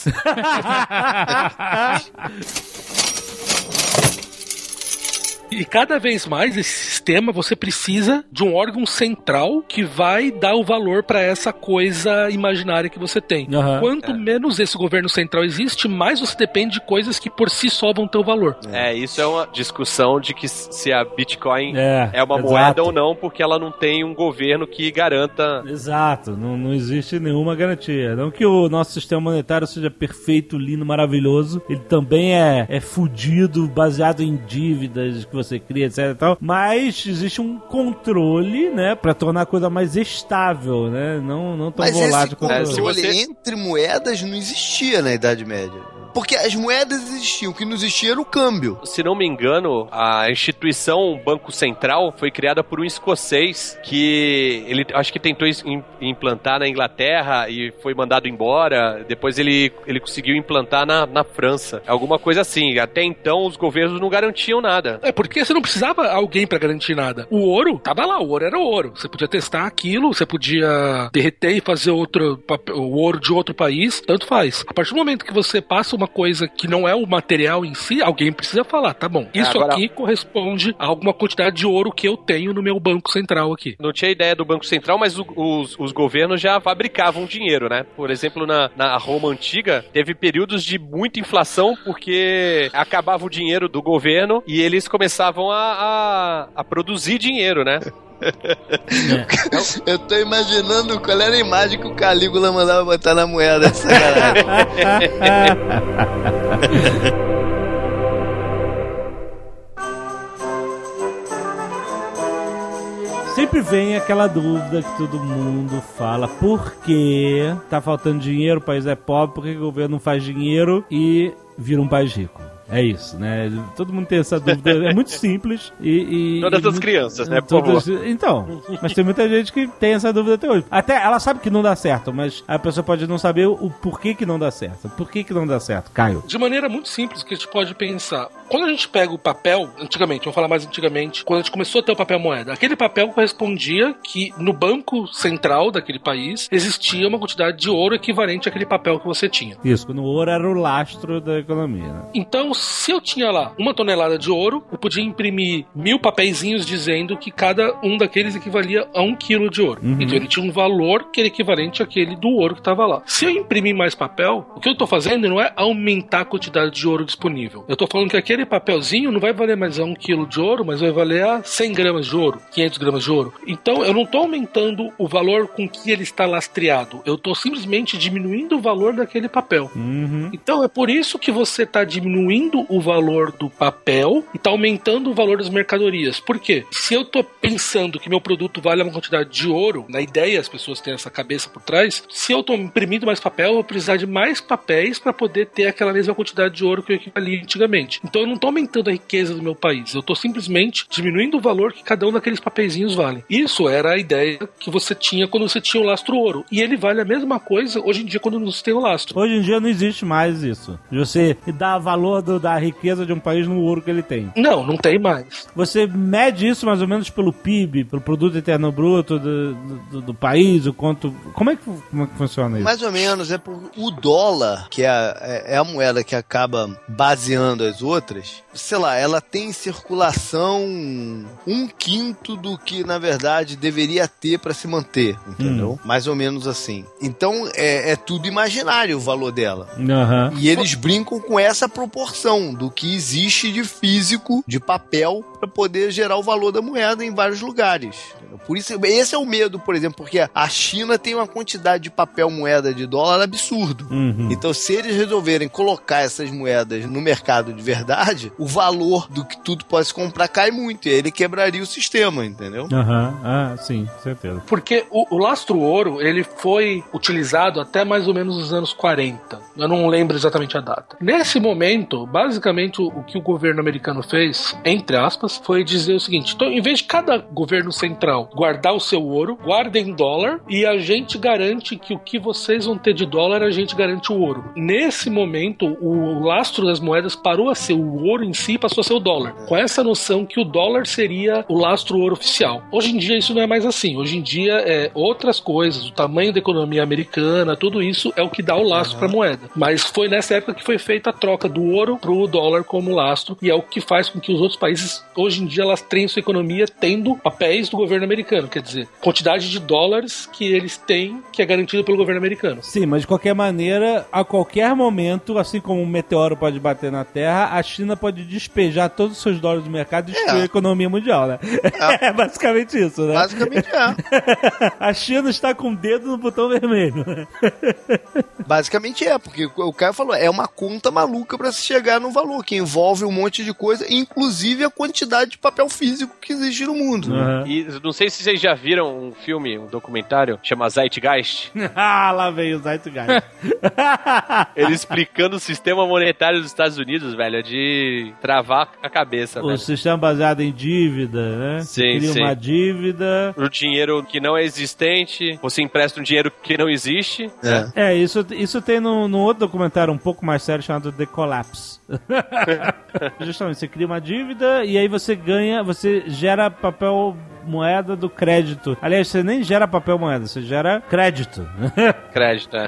E cada vez mais esse sistema você precisa de um órgão central que vai dar o valor para essa coisa imaginária que você tem. Quanto menos esse governo central existe, mais você depende de coisas que por si só vão ter o valor. Isso é uma discussão de que se a Bitcoin é uma moeda ou não, porque ela não tem um governo que garanta. Exato, não existe nenhuma garantia. Não que o nosso sistema monetário seja perfeito, lindo, maravilhoso. Ele também é fudido, baseado em dívidas que você cria, etc e tal, mas existe um controle, né, pra tornar a coisa mais estável, né, não tão volátil quanto... Mas esse controle entre moedas não existia na Idade Média. Porque as moedas existiam, o que não existia era o câmbio. Se não me engano, a instituição Banco Central foi criada por um escocês que ele acho que tentou implantar na Inglaterra e foi mandado embora. Depois ele conseguiu implantar na França. Alguma coisa assim. Até então os governos não garantiam nada. É porque você não precisava alguém pra garantir nada. O ouro tava lá, o ouro era ouro. Você podia testar aquilo, você podia derreter e fazer o ouro de outro país, tanto faz. A partir do momento que você passa uma coisa que não é o material em si, alguém precisa falar, tá bom, isso agora, aqui corresponde a alguma quantidade de ouro que eu tenho no meu banco central aqui. Não tinha ideia do Banco Central, mas os governos já fabricavam dinheiro, né? Por exemplo, na Roma Antiga, teve períodos de muita inflação porque acabava o dinheiro do governo e eles começavam a produzir dinheiro, né? Eu tô imaginando qual era a imagem que o Calígula mandava botar na moeda. Sempre vem aquela dúvida que todo mundo fala: por que tá faltando dinheiro, o país é pobre, por que o governo não faz dinheiro e vira um país rico? É isso, né? Todo mundo tem essa dúvida. É muito simples todas as crianças, né? Por favor. Então, mas tem muita gente que tem essa dúvida até hoje. Até ela sabe que não dá certo, mas a pessoa pode não saber o porquê que não dá certo. Por que não dá certo, Caio? De maneira muito simples que a gente pode pensar. Quando a gente pega o papel, antigamente, vamos falar mais antigamente, quando a gente começou a ter o papel moeda, aquele papel correspondia que no banco central daquele país existia uma quantidade de ouro equivalente àquele papel que você tinha. Isso, quando o ouro era o lastro da economia, né? Então, se eu tinha lá 1 tonelada de ouro, eu podia imprimir 1000 papeizinhos dizendo que cada um daqueles equivalia a 1 quilo de ouro. Então ele tinha um valor que era equivalente àquele do ouro que estava lá. Se eu imprimir mais papel, o que eu estou fazendo não é aumentar a quantidade de ouro disponível. Eu estou falando que aquele papelzinho não vai valer mais a 1 quilo de ouro, mas vai valer a 100 gramas de ouro, 500 gramas de ouro. Então eu não estou aumentando o valor com que ele está lastreado. Eu estou simplesmente diminuindo o valor daquele papel. Então é por isso que você está diminuindo o valor do papel e está aumentando o valor das mercadorias. Por quê? Se eu estou pensando que meu produto vale uma quantidade de ouro, na ideia as pessoas têm essa cabeça por trás, se eu estou imprimindo mais papel, eu vou precisar de mais papéis para poder ter aquela mesma quantidade de ouro que eu equivalia antigamente. Então eu não tô aumentando a riqueza do meu país, eu tô simplesmente diminuindo o valor que cada um daqueles papeizinhos vale. Isso era a ideia que você tinha quando você tinha o lastro ouro. E ele vale a mesma coisa hoje em dia quando você tem o lastro. Hoje em dia não existe mais isso. Você dá valor da riqueza de um país no ouro que ele tem. Não tem mais. Você mede isso mais ou menos pelo PIB, pelo Produto Interno Bruto do país, o quanto... Como é que funciona isso? Mais ou menos, o dólar, que é a moeda que acaba baseando as outras, sei lá, ela tem em circulação 1/5 do que, na verdade, deveria ter para se manter, entendeu? Mais ou menos assim. Então, é tudo imaginário o valor dela. Uhum. E eles brincam com essa proporção do que existe de físico, de papel, para poder gerar o valor da moeda em vários lugares. Entendeu? Por isso, esse é o medo, por exemplo, porque a China tem uma quantidade de papel moeda de dólar absurdo. Uhum. Então, se eles resolverem colocar essas moedas no mercado de verdade, o valor do que tudo pode se comprar cai muito. E aí ele quebraria o sistema, entendeu? Aham, sim, certeza. Porque o lastro ouro, ele foi utilizado até mais ou menos os anos 40. Eu não lembro exatamente a data. Nesse momento, basicamente, o que o governo americano fez, entre aspas, foi dizer o seguinte: então, em vez de cada governo central guardar o seu ouro, guardem dólar e a gente garante que o que vocês vão ter de dólar, a gente garante o ouro. Nesse momento, o lastro das moedas parou a ser o ouro em si, passou a ser o dólar. Com essa noção que o dólar seria o lastro ouro oficial. Hoje em dia isso não é mais assim. Hoje em dia é outras coisas, o tamanho da economia americana, tudo isso é o que dá o lastro para a moeda. Mas foi nessa época que foi feita a troca do ouro pro dólar como lastro, e é o que faz com que os outros países, hoje em dia, lastreiem sua economia tendo papéis do governo americano. Quer dizer, quantidade de dólares que eles têm, que é garantido pelo governo americano. Sim, mas de qualquer maneira, a qualquer momento, assim como um meteoro pode bater na Terra, a China pode despejar todos os seus dólares do mercado e destruir a economia mundial, né? É basicamente isso, né? Basicamente A China está com o dedo no botão vermelho. Basicamente porque o Caio falou, é uma conta maluca pra se chegar no valor, que envolve um monte de coisa, inclusive a quantidade de papel físico que existe no mundo. Uhum. E não sei se vocês já viram um filme, um documentário, chama Zeitgeist. Lá veio o Zeitgeist. Ele explicando o sistema monetário dos Estados Unidos, velho, é de travar a cabeça, o velho. sistema baseado em dívida, né? Sim, cria uma dívida. O dinheiro que não é existente, você empresta um dinheiro que não existe. Isso tem no outro documentário um pouco mais sério chamado The Collapse. Justamente, você cria uma dívida e aí você gera papel moeda do crédito. Aliás, você nem gera papel moeda, você gera crédito. Crédito,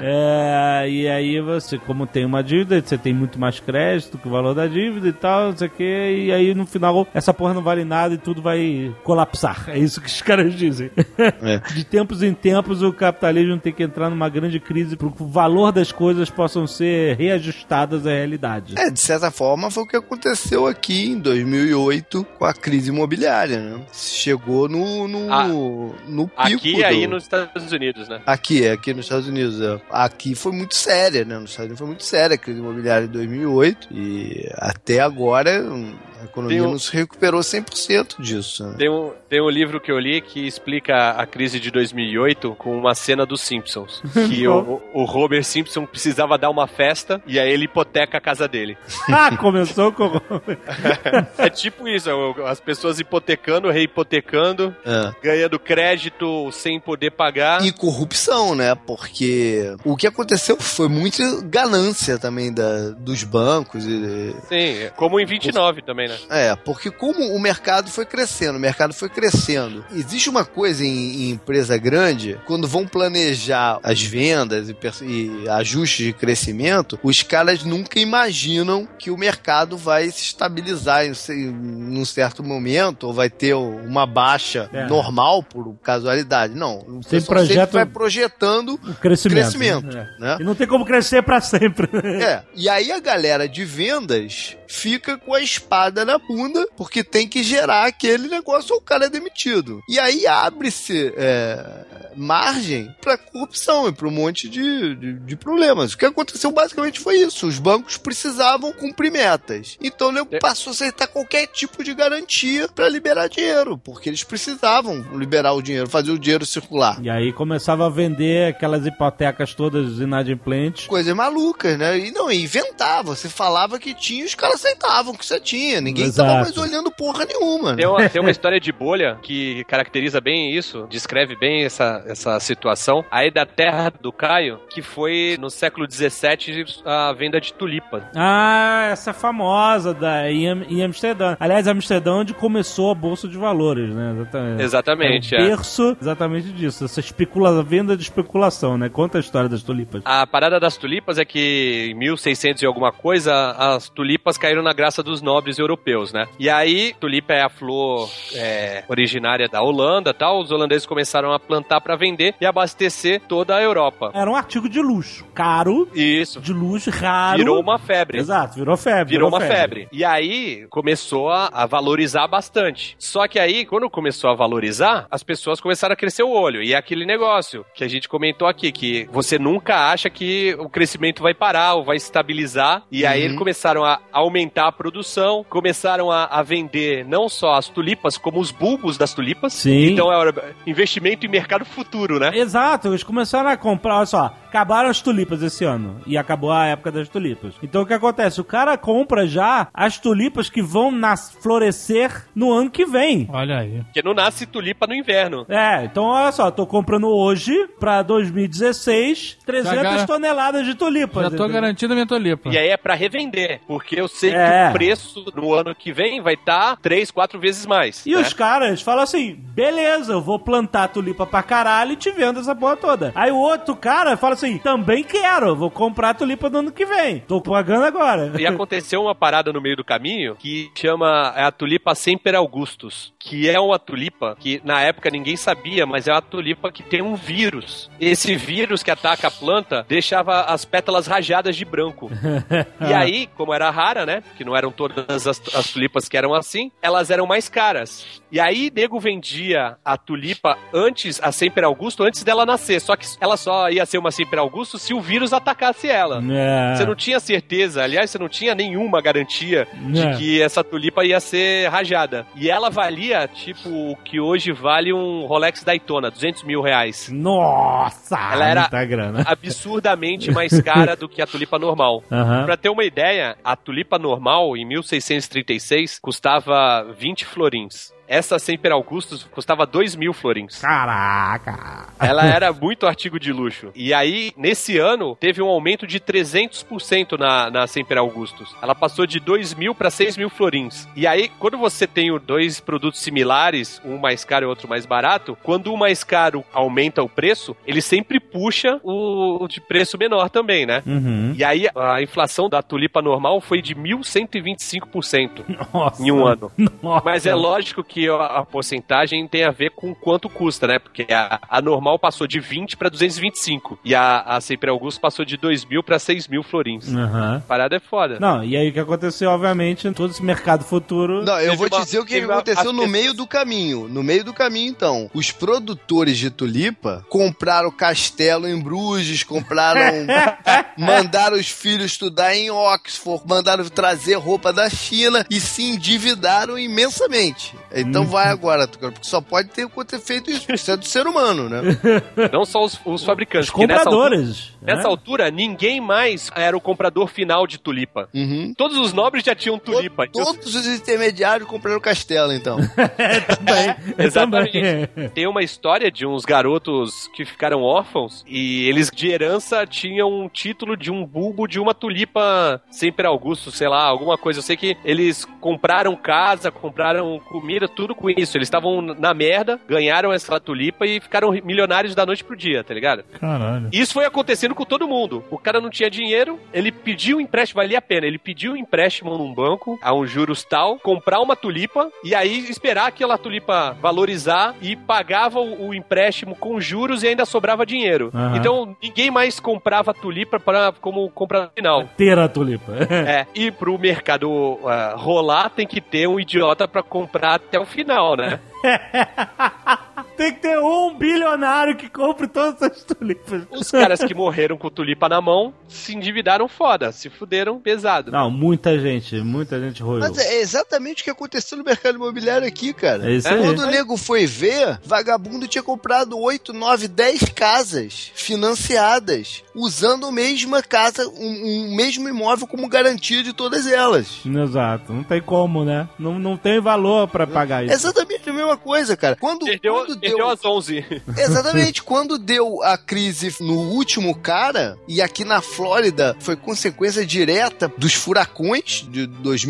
e aí você, como tem uma dívida, você tem muito mais crédito que o valor da dívida e tal, não sei o que, e aí no final essa porra não vale nada e tudo vai colapsar. É isso que os caras dizem. De tempos em tempos o capitalismo tem que entrar numa grande crise para que o valor das coisas possam ser reajustadas à realidade. De certa forma foi o que aconteceu aqui em 2008 com a crise imobiliária, né? Chegou no pico. Aqui e aí nos Estados Unidos, né? Aqui nos Estados Unidos. Aqui foi muito séria, né? Nos Estados Unidos foi muito séria a crise imobiliária de 2008 e até agora a economia não se recuperou 100% disso. Né? Tem um livro que eu li que explica a crise de 2008 com uma cena dos Simpsons. Que o Homer Simpson precisava dar uma festa e aí ele hipoteca a casa dele. Começou com o Homer. É tipo isso, as pessoas hipotecando, reipotecando, ganhando crédito sem poder pagar. E corrupção, né? Porque o que aconteceu foi muita ganância também dos bancos. Sim, como em 29 também, né? Porque como o mercado foi crescendo, existe uma coisa em empresa grande, quando vão planejar as vendas e ajustes de crescimento, os caras nunca imaginam que o mercado vai se estabilizar em um certo momento, ou vai ter uma baixa normal por casualidade. Não, o pessoal sempre vai projetando o crescimento. Né? E não tem como crescer pra sempre. E aí a galera de vendas fica com a espada porrada na bunda, porque tem que gerar aquele negócio ou o cara é demitido. E aí abre-se margem para corrupção e para um monte de problemas. O que aconteceu basicamente foi isso. Os bancos precisavam cumprir metas. Então ele passou a aceitar qualquer tipo de garantia para liberar dinheiro, porque eles precisavam liberar o dinheiro, fazer o dinheiro circular. E aí começava a vender aquelas hipotecas todas inadimplentes. Coisas malucas, né? E não, inventava. Você falava que tinha, os caras aceitavam que você tinha. Ninguém tava mais olhando porra nenhuma. Né? Tem uma história de bolha que caracteriza bem isso, descreve bem essa situação. Aí da terra do Caio, que foi no século XVII a venda de tulipas. Ah, essa é famosa em Amsterdã. Aliás, Amsterdã onde começou a Bolsa de Valores, né? Exatamente. É o berço exatamente disso. Essa venda de especulação, né? Conta a história das tulipas. A parada das tulipas é que em 1600 e alguma coisa, as tulipas caíram na graça dos nobres europeus, né? E aí, tulipa é a flor originária da Holanda e tal. Os holandeses começaram a plantar pra vender e abastecer toda a Europa. Era um artigo de luxo. Caro. Isso. De luxo, raro. Virou uma febre. Exato, virou febre. Virou uma febre. E aí, começou a valorizar bastante. Só que aí, quando começou a valorizar, as pessoas começaram a crescer o olho. E é aquele negócio que a gente comentou aqui, que você nunca acha que o crescimento vai parar ou vai estabilizar. E aí, eles começaram a aumentar a produção, começaram a vender não só as tulipas, como os bulbos das tulipas. Sim. Então, é investimento em mercado futuro, né? Exato, eles começaram a comprar, olha só, acabaram as tulipas esse ano e acabou a época das tulipas. Então o que acontece? O cara compra já as tulipas que vão florescer no ano que vem. Olha aí. Porque não nasce tulipa no inverno. Então olha só, tô comprando hoje pra 2016 300 toneladas de tulipas. Já tô garantindo a minha tulipa. E aí é pra revender, porque eu sei que o preço no ano que vem vai estar 3, 4 vezes mais. E os caras falam assim, beleza, eu vou plantar tulipa pra caralho e te vendo essa porra toda. Aí o outro cara fala assim, também quero, vou comprar tulipa no ano que vem. Tô pagando agora. E aconteceu uma parada no meio do caminho que chama a tulipa Semper Augustus, que é uma tulipa que na época ninguém sabia, mas é uma tulipa que tem um vírus. Esse vírus que ataca a planta deixava as pétalas rajadas de branco. E aí, como era rara, né, que não eram todas as tulipas que eram assim, elas eram mais caras. E aí, nego vendia a tulipa antes, a Semper Augusto, antes dela nascer. Só que ela só ia ser uma Semper Augusto se o vírus atacasse ela. Você não tinha certeza, aliás, você não tinha nenhuma garantia de que essa tulipa ia ser rajada. E ela valia, tipo, o que hoje vale um Rolex Daytona, R$200 mil. Nossa! Ela era absurdamente mais cara do que a tulipa normal. Pra ter uma ideia, a tulipa normal, em 1636, custava 20 florins. Essa Semper Augustus custava 2.000 florins. Caraca! Ela era muito artigo de luxo. E aí, nesse ano, teve um aumento de 300% na Semper Augustus. Ela passou de 2.000 para 6.000 florins. E aí, quando você tem dois produtos similares, um mais caro e outro mais barato, quando o mais caro aumenta o preço, ele sempre puxa o de preço menor também, né? E aí, a inflação da tulipa normal foi de 1.125% em um ano. Nossa. Mas é lógico que a porcentagem tem a ver com quanto custa, né? Porque a normal passou de 20 para 225 e a Semper Augusto passou de 2.000 para 6.000 florins. A parada é foda. Não, e aí o que aconteceu, obviamente, em todo esse mercado futuro... Não, eu vou te dizer o que aconteceu no meio do caminho. No meio do caminho, então, os produtores de tulipa compraram castelo em Bruges, mandaram os filhos estudar em Oxford, mandaram trazer roupa da China e se endividaram imensamente. Então vai agora, porque só pode ter feito isso. Isso é do ser humano, né? Não só os fabricantes. Os compradores. Nessa altura, ninguém mais era o comprador final de tulipa. Todos os nobres já tinham tulipa. Todos os intermediários compraram castelo, então. Exatamente. Tem uma história de uns garotos que ficaram órfãos e eles, de herança, tinham um título de um bulbo de uma tulipa Semper Augusto, sei lá, alguma coisa. Eu sei que eles compraram casa, compraram comida, tudo com isso. Eles estavam na merda, ganharam essa tulipa e ficaram milionários da noite pro dia, tá ligado? Caralho. Isso foi acontecendo com todo mundo. O cara não tinha dinheiro, ele pediu um empréstimo, valia a pena, ele pediu um empréstimo num banco, a um juros tal, comprar uma tulipa e aí esperar aquela tulipa valorizar e pagava o empréstimo com juros e ainda sobrava dinheiro. Uhum. Então, ninguém mais comprava tulipa como compra final. Ter a tulipa. E pro mercado rolar, tem que ter um idiota pra comprar até o final, né? Tem que ter um bilionário que compre todas as tulipas. Os caras que morreram com tulipa na mão se endividaram foda, se fuderam pesado. Não, muita gente roeu. Mas é exatamente o que aconteceu no mercado imobiliário aqui, cara. É isso aí. Quando o nego foi ver, vagabundo tinha comprado 8, 9, 10 casas financiadas, usando a mesma casa, um mesmo imóvel como garantia de todas elas. Exato, não tem como, né? Não tem valor pra pagar isso. Exatamente a mesma coisa, cara. Quando deu as 11. Exatamente, quando deu a crise no último cara, e aqui na Flórida foi consequência direta dos furacões de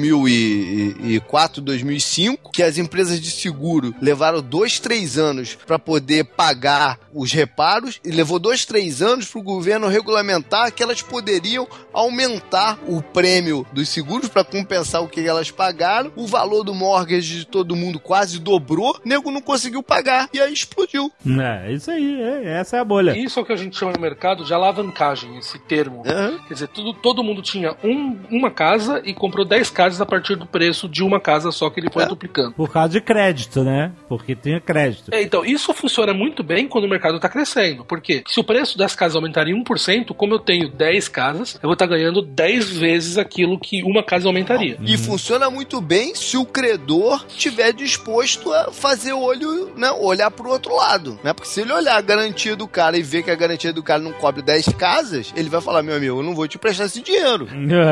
2004, 2005, que as empresas de seguro levaram 2, 3 anos para poder pagar os reparos, e levou 2, 3 anos para o governo regulamentar que elas poderiam aumentar o prêmio dos seguros para compensar o que elas pagaram. O valor do mortgage de todo mundo quase dobrou, o nego não conseguiu pagar, e aí explodiu. É isso aí, essa é a bolha. Isso é o que a gente chama no mercado de alavancagem, esse termo. Quer dizer, todo mundo tinha uma casa e comprou 10 casas a partir do preço de uma casa só que ele foi duplicando. Por causa de crédito, né? Porque tinha crédito. Então, isso funciona muito bem quando o mercado está crescendo. Por quê? Se o preço das casas aumentar em 1%, como eu tenho 10 casas, eu vou estar ganhando 10 vezes aquilo que uma casa aumentaria. E funciona muito bem se o credor estiver disposto a fazer o olho, né, olhar pro outro lado, né? Porque se ele olhar a garantia do cara e ver que a garantia do cara não cobre 10 casas, ele vai falar, meu amigo, eu não vou te prestar esse dinheiro.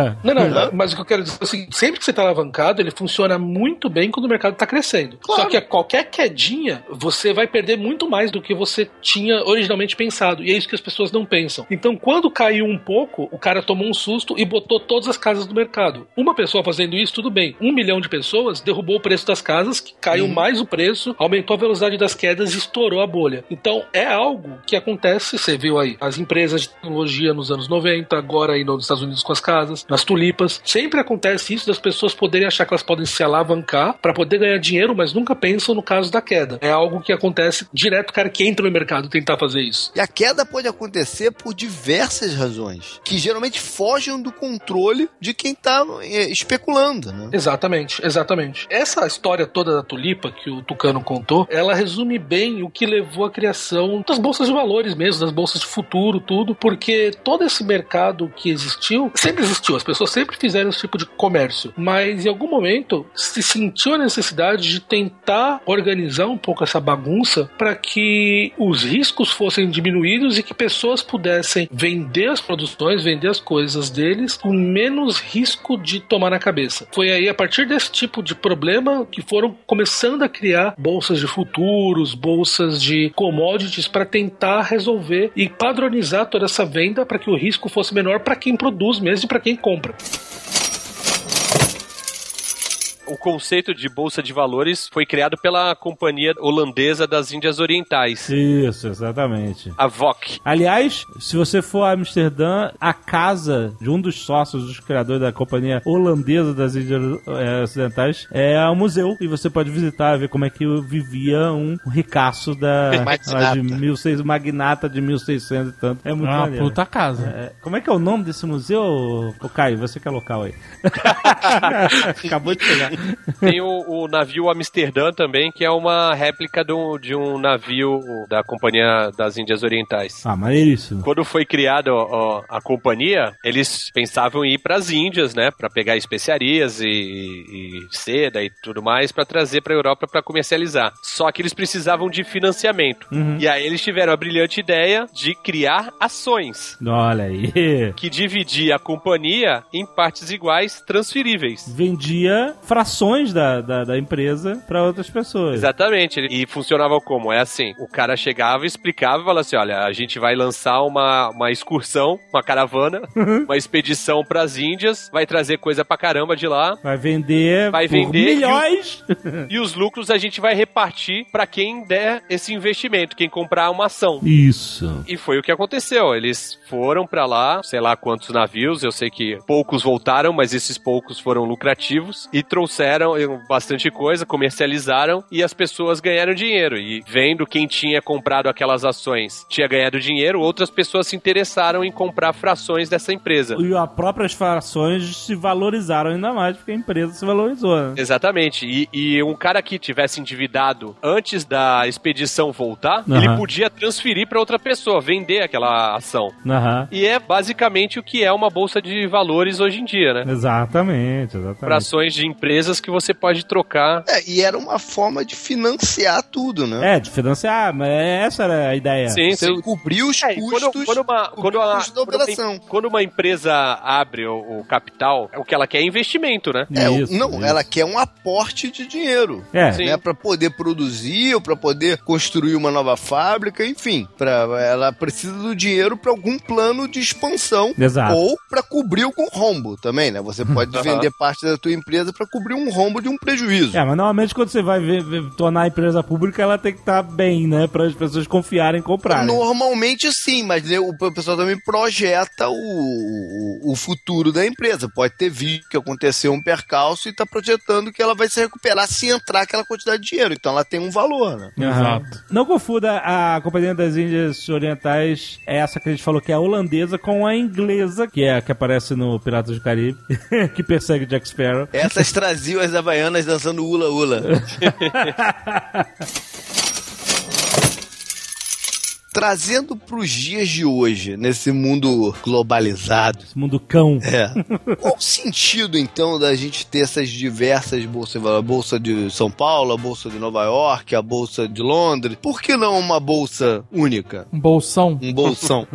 Não, mas o que eu quero dizer é o seguinte, sempre que você está alavancado, ele funciona muito bem quando o mercado está crescendo. Claro. Só que a qualquer quedinha, você vai perder muito mais do que você tinha originalmente pensado. E é isso que as pessoas não pensam. Então, quando caiu um pouco, o cara tomou um susto e botou todas as casas do mercado. Uma pessoa fazendo isso, tudo bem. 1 milhão de pessoas derrubou o preço das casas, que caiu mais o preço, aumentou a velocidade das quedas e estourou a bolha. Então, é algo que acontece, você viu aí, as empresas de tecnologia nos anos 90, agora aí nos Estados Unidos com as casas, nas tulipas. Sempre acontece isso das pessoas poderem achar que elas podem se alavancar para poder ganhar dinheiro, mas nunca pensam no caso da queda. É algo que acontece direto, o cara que entra no mercado tentar fazer isso. E a queda pode acontecer por diversas razões, que geralmente fogem do controle de quem tá especulando, né? Exatamente. Essa história toda da tulipa que o Tucano contou, ela resume bem o que levou à criação das bolsas de valores mesmo, das bolsas de futuro, tudo, porque todo esse mercado que existiu, sempre existiu, as pessoas sempre fizeram esse tipo de comércio, mas em algum momento se sentiu a necessidade de tentar organizar um pouco essa bagunça para que os riscos fossem diminuídos e que pessoas pudessem vender as produções, vender as coisas deles com menos risco de tomar na cabeça. Foi aí, a partir desse tipo de problema, que foram começando a criar bolsas de futuros, bolsas de commodities para tentar resolver e padronizar toda essa venda para que o risco fosse menor para quem produz mesmo e para quem compra. O conceito de bolsa de valores foi criado pela companhia holandesa das Índias Orientais. Isso, exatamente. A VOC. Aliás, se você for a Amsterdã, a casa de um dos sócios, dos criadores da companhia holandesa das Índias Ocidentais, é um museu. E você pode visitar, ver como é que vivia um ricaço magnata de 1600 e tanto. É muito maneiro. Puta casa. Como é que é o nome desse museu, ô Caio? Você que é local aí. Acabou de chegar. Tem o navio Amsterdã também, que é uma réplica de um navio da Companhia das Índias Orientais. Ah, maneiríssimo. Quando foi criada a companhia, eles pensavam em ir para as Índias, né, para pegar especiarias e seda e tudo mais para trazer para a Europa para comercializar. Só que eles precisavam de financiamento. E aí eles tiveram a brilhante ideia de criar ações. Olha aí. Que dividia a companhia em partes iguais transferíveis. Vendia frações ações da empresa para outras pessoas. Exatamente. E funcionava como? É assim, o cara chegava, explicava e falava assim, olha, a gente vai lançar uma excursão, uma caravana, uma expedição pras Índias, vai trazer coisa pra caramba de lá. Vai vender por milhões. E os lucros a gente vai repartir pra quem der esse investimento, quem comprar uma ação. Isso. E foi o que aconteceu. Eles foram pra lá, sei lá quantos navios, eu sei que poucos voltaram, mas esses poucos foram lucrativos e trouxeram bastante coisa, comercializaram e as pessoas ganharam dinheiro. E vendo quem tinha comprado aquelas ações tinha ganhado dinheiro, outras pessoas se interessaram em comprar frações dessa empresa. E as próprias frações se valorizaram ainda mais, porque a empresa se valorizou, né? Exatamente. E um cara que tivesse endividado antes da expedição voltar, ele podia transferir para outra pessoa, vender aquela ação. E é basicamente o que é uma bolsa de valores hoje em dia, né? Exatamente. Para ações de empresas que você pode trocar. E era uma forma de financiar tudo, né? De financiar, mas essa era a ideia. Sim, você cobrir os custos da operação. Quando uma empresa abre o capital, o que ela quer é investimento, né? Ela quer um aporte de dinheiro. Né, para poder produzir ou para poder construir uma nova fábrica, enfim. Ela precisa do dinheiro para algum plano de expansão. Exato. Ou para cobrir algum rombo também, né? Você pode vender parte da tua empresa para cobrir um rombo de um prejuízo. Mas normalmente quando você vai tornar a empresa pública, ela tem que estar bem, né? Para as pessoas confiarem em comprar. Normalmente sim, mas o pessoal também projeta o futuro da empresa. Pode ter visto que aconteceu um percalço e está projetando que ela vai se recuperar se entrar aquela quantidade de dinheiro. Então ela tem um valor, né? Exato. Não confunda a Companhia das Índias Orientais, essa que a gente falou que é a holandesa, com a inglesa, que é a que aparece no Piratas do Caribe, que persegue Jack Sparrow. Essas traziam as havaianas dançando hula-hula. Trazendo pros dias de hoje, nesse mundo globalizado. Esse mundo cão. Qual o sentido, então, da gente ter essas diversas bolsas? A Bolsa de São Paulo, a Bolsa de Nova York, a Bolsa de Londres. Por que não uma bolsa única? Um bolsão. Um bolsão.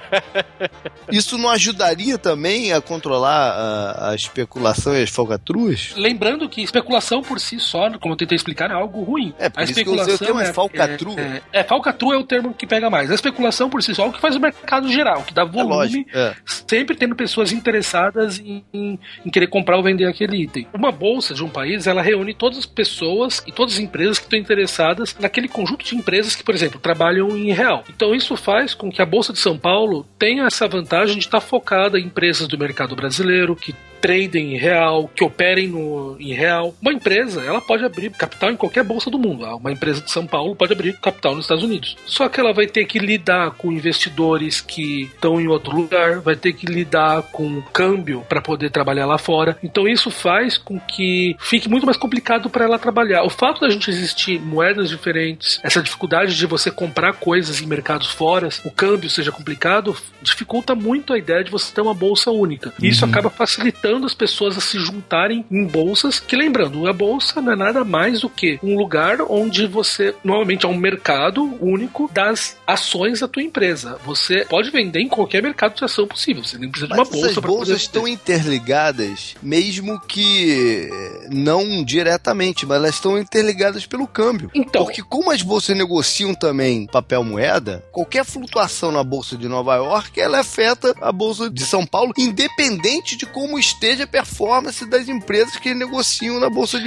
Isso não ajudaria também a controlar a especulação e as falcatruas? Lembrando que especulação por si só, como eu tentei explicar, é algo ruim. Por isso que eu usei o termo falcatrua. Falcatrua é o termo que pega mais. A especulação por si só é o que faz o mercado girar, o que dá volume, sempre tendo pessoas interessadas em querer comprar ou vender aquele item. Uma bolsa de um país, ela reúne todas as pessoas e todas as empresas que estão interessadas naquele conjunto de empresas que, por exemplo, trabalham em real. Então isso faz com que a Bolsa de São Paulo tenha essa vantagem de estar focada em empresas do mercado brasileiro, que tradem em real, que operem em real. Uma empresa, ela pode abrir capital em qualquer bolsa do mundo. Uma empresa de São Paulo pode abrir capital nos Estados Unidos. Só que ela vai ter que lidar com investidores que estão em outro lugar, vai ter que lidar com câmbio para poder trabalhar lá fora. Então isso faz com que fique muito mais complicado para ela trabalhar. O fato da gente existir moedas diferentes, essa dificuldade de você comprar coisas em mercados fora, o câmbio seja complicado, dificulta muito a ideia de você ter uma bolsa única. E isso acaba facilitando as pessoas a se juntarem em bolsas, que lembrando, a bolsa não é nada mais do que um lugar onde você, normalmente é um mercado único das ações da tua empresa. Você pode vender em qualquer mercado de ação possível, você nem precisa de uma bolsa. Essas bolsas estão interligadas, mesmo que não diretamente, mas elas estão interligadas pelo câmbio. Então, porque como as bolsas negociam também papel moeda, qualquer flutuação na bolsa de Nova York, ela afeta a bolsa de São Paulo, independente de como esteja a performance das empresas que negociam na Bolsa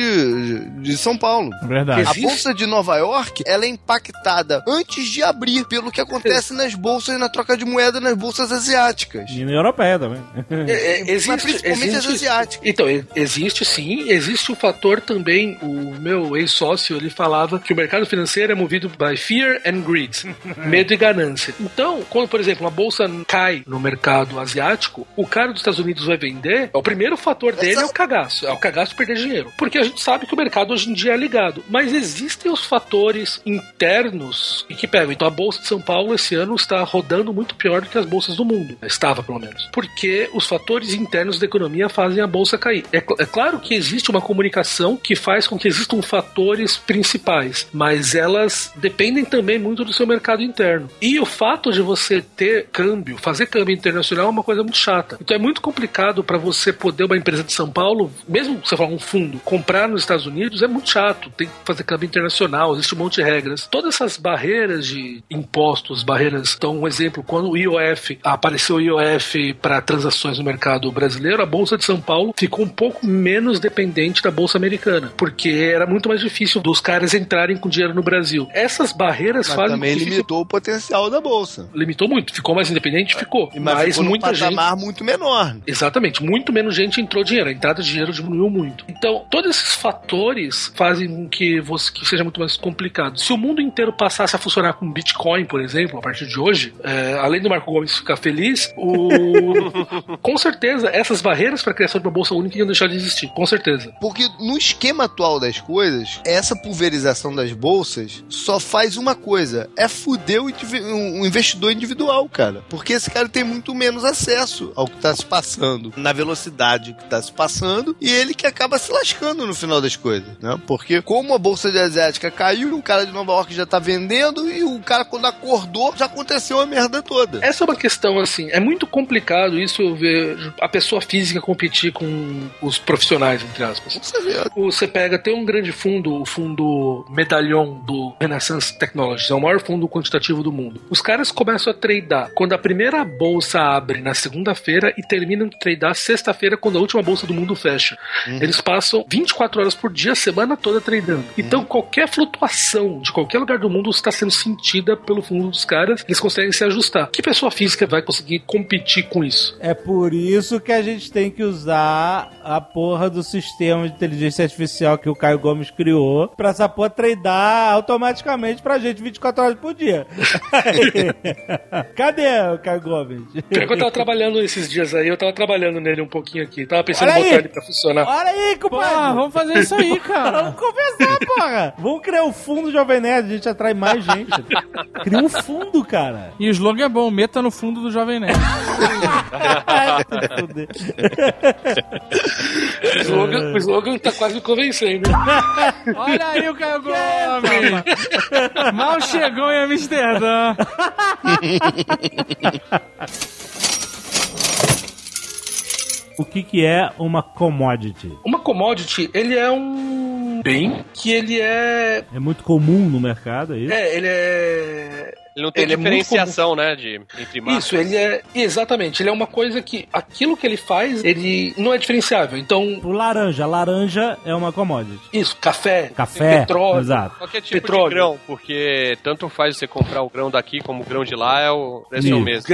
de São Paulo. Verdade. A Bolsa de Nova York, ela é impactada antes de abrir pelo que acontece nas bolsas, na troca de moeda nas bolsas asiáticas. E na europeia também. Mas principalmente as asiáticas. Então, existe sim, existe o fator também, o meu ex-sócio, ele falava que o mercado financeiro é movido by fear and greed, medo e ganância. Então, quando, por exemplo, uma bolsa cai no mercado asiático, o cara dos Estados Unidos vai vender, o primeiro fator dele é o cagaço perder dinheiro. Porque a gente sabe que o mercado hoje em dia é ligado. Mas existem os fatores internos que pegam. Então a Bolsa de São Paulo esse ano está rodando muito pior do que as bolsas do mundo. Estava, pelo menos. Porque os fatores internos da economia fazem a Bolsa cair. É claro que existe uma comunicação que faz com que existam fatores principais. Mas elas dependem também muito do seu mercado interno. E o fato de você ter câmbio, fazer câmbio internacional é uma coisa muito chata. Então é muito complicado para você você poder, uma empresa de São Paulo, mesmo você falar um fundo, comprar nos Estados Unidos é muito chato, tem que fazer câmbio internacional, existe um monte de regras. Todas essas barreiras de impostos, barreiras, então um exemplo, quando o IOF, apareceu o IOF para transações no mercado brasileiro, a Bolsa de São Paulo ficou um pouco menos dependente da Bolsa americana, porque era muito mais difícil dos caras entrarem com dinheiro no Brasil. Essas barreiras fazem... também limitou o potencial da Bolsa. Limitou muito, ficou mais independente? Ficou. Mas ficou muita num patamar muito menor. Exatamente, muito menos gente entrou dinheiro, a entrada de dinheiro diminuiu muito. Então, todos esses fatores fazem com que seja muito mais complicado. Se o mundo inteiro passasse a funcionar com Bitcoin, por exemplo, a partir de hoje, além do Marco Gomes ficar feliz, com certeza essas barreiras para a criação de uma bolsa única iam deixar de existir, com certeza. Porque no esquema atual das coisas, essa pulverização das bolsas só faz uma coisa, é fuder o investidor individual, cara. Porque esse cara tem muito menos acesso ao que está se passando, na velocidade que está se passando, e ele que acaba se lascando no final das coisas, né? Porque como a bolsa de asiática caiu, o cara de Nova York já tá vendendo, e o cara quando acordou, já aconteceu a merda toda. Essa é uma questão, assim, é muito complicado isso, eu vejo a pessoa física competir com os profissionais, entre aspas. Você pega, tem um grande fundo, o fundo Medalhão do Renaissance Technologies, é o maior fundo quantitativo do mundo. Os caras começam a tradear quando a primeira bolsa abre na segunda-feira e terminam de tradear sexta-feira, quando a última bolsa do mundo fecha. Eles passam 24 horas por dia, a semana toda tradando. Então, qualquer flutuação de qualquer lugar do mundo está sendo sentida pelo fundo dos caras, eles conseguem se ajustar. Que pessoa física vai conseguir competir com isso? É por isso que a gente tem que usar a porra do sistema de inteligência artificial que o Caio Gomes criou pra essa porra tradear automaticamente pra gente 24 horas por dia. Cadê o Caio Gomes? Eu tava trabalhando esses dias aí, eu tava trabalhando nele um pouquinho aqui. Tava pensando em botar ele pra funcionar. Olha aí, compadre! Porra, vamos fazer isso aí, cara. Vamos conversar, porra! Vamos criar um fundo Jovem Nerd, a gente atrai mais gente. Cria um fundo, cara. E o slogan é bom, meta no fundo do Jovem Nerd. O slogan tá quase me convencendo. Olha aí o Caio Gomes! Mal chegou em Amsterdã. O que é uma commodity? Uma commodity, ele é um bem que ele é... É muito comum no mercado, é isso? Ele é... Ele não tem diferenciação, né, entre marcas. Isso, ele é... Exatamente, ele é uma coisa que... Aquilo que ele faz, ele não é diferenciável, então... O laranja é uma commodity. Isso, café, petróleo. Exato. Qualquer tipo de grão, porque tanto faz você comprar o grão daqui como o grão de lá, o preço é o mesmo.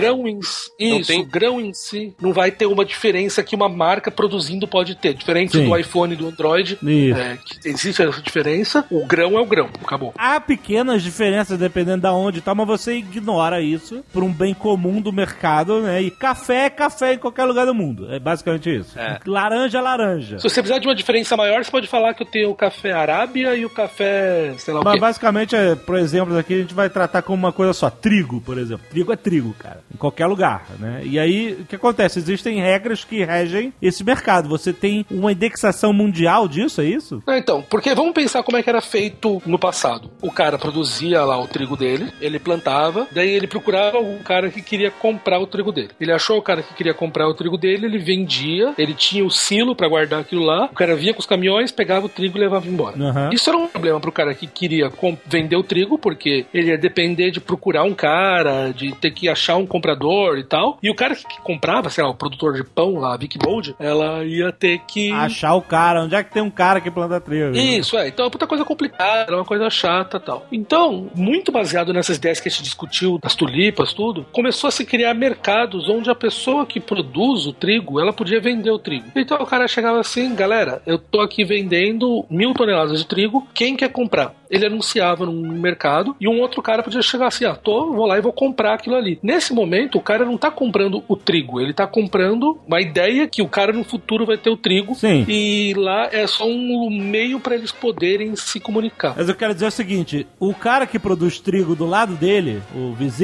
Grão em si não vai ter uma diferença que uma marca produzindo pode ter. Diferente do iPhone e do Android, que existe essa diferença, o grão é o grão, acabou. Há pequenas diferenças dependendo da onde tá, mas você ignora isso por um bem comum do mercado, né? E café é café em qualquer lugar do mundo. É basicamente isso. Laranja é laranja. Se você precisar de uma diferença maior, você pode falar que eu tenho o café Arábia e o café, sei lá o quê. Mas basicamente, por exemplo, aqui a gente vai tratar como uma coisa só. Trigo, por exemplo. Trigo é trigo, cara. Em qualquer lugar, né? E aí, o que acontece? Existem regras que regem esse mercado. Você tem uma indexação mundial disso, é isso? Então, porque vamos pensar como é que era feito no passado. O cara produzia lá o trigo dele, ele plantava, daí ele procurava um cara que queria comprar o trigo dele. Ele achou o cara que queria comprar o trigo dele, ele vendia, ele tinha o silo pra guardar aquilo lá, o cara vinha com os caminhões, pegava o trigo e levava embora. Isso era um problema pro cara que queria vender o trigo, porque ele ia depender de procurar um cara, de ter que achar um comprador e tal, e o cara que comprava, sei lá, o produtor de pão lá, a Vic Bold, ela ia ter que... achar o cara, onde é que tem um cara que planta trigo? Isso, então é puta coisa complicada, é uma coisa chata e tal. Então, muito baseado nessas ideias que a gente discutiu, das tulipas, tudo, começou a se criar mercados onde a pessoa que produz o trigo, ela podia vender o trigo. Então o cara chegava assim, galera, eu tô aqui vendendo 1.000 toneladas de trigo, quem quer comprar? Ele anunciava num mercado e um outro cara podia chegar assim, vou lá e vou comprar aquilo ali. Nesse momento, o cara não tá comprando o trigo, ele tá comprando uma ideia que o cara no futuro vai ter o trigo. Sim. E lá é só um meio para eles poderem se comunicar. Mas eu quero dizer o seguinte, o cara que produz trigo do lado dele, o vizinho,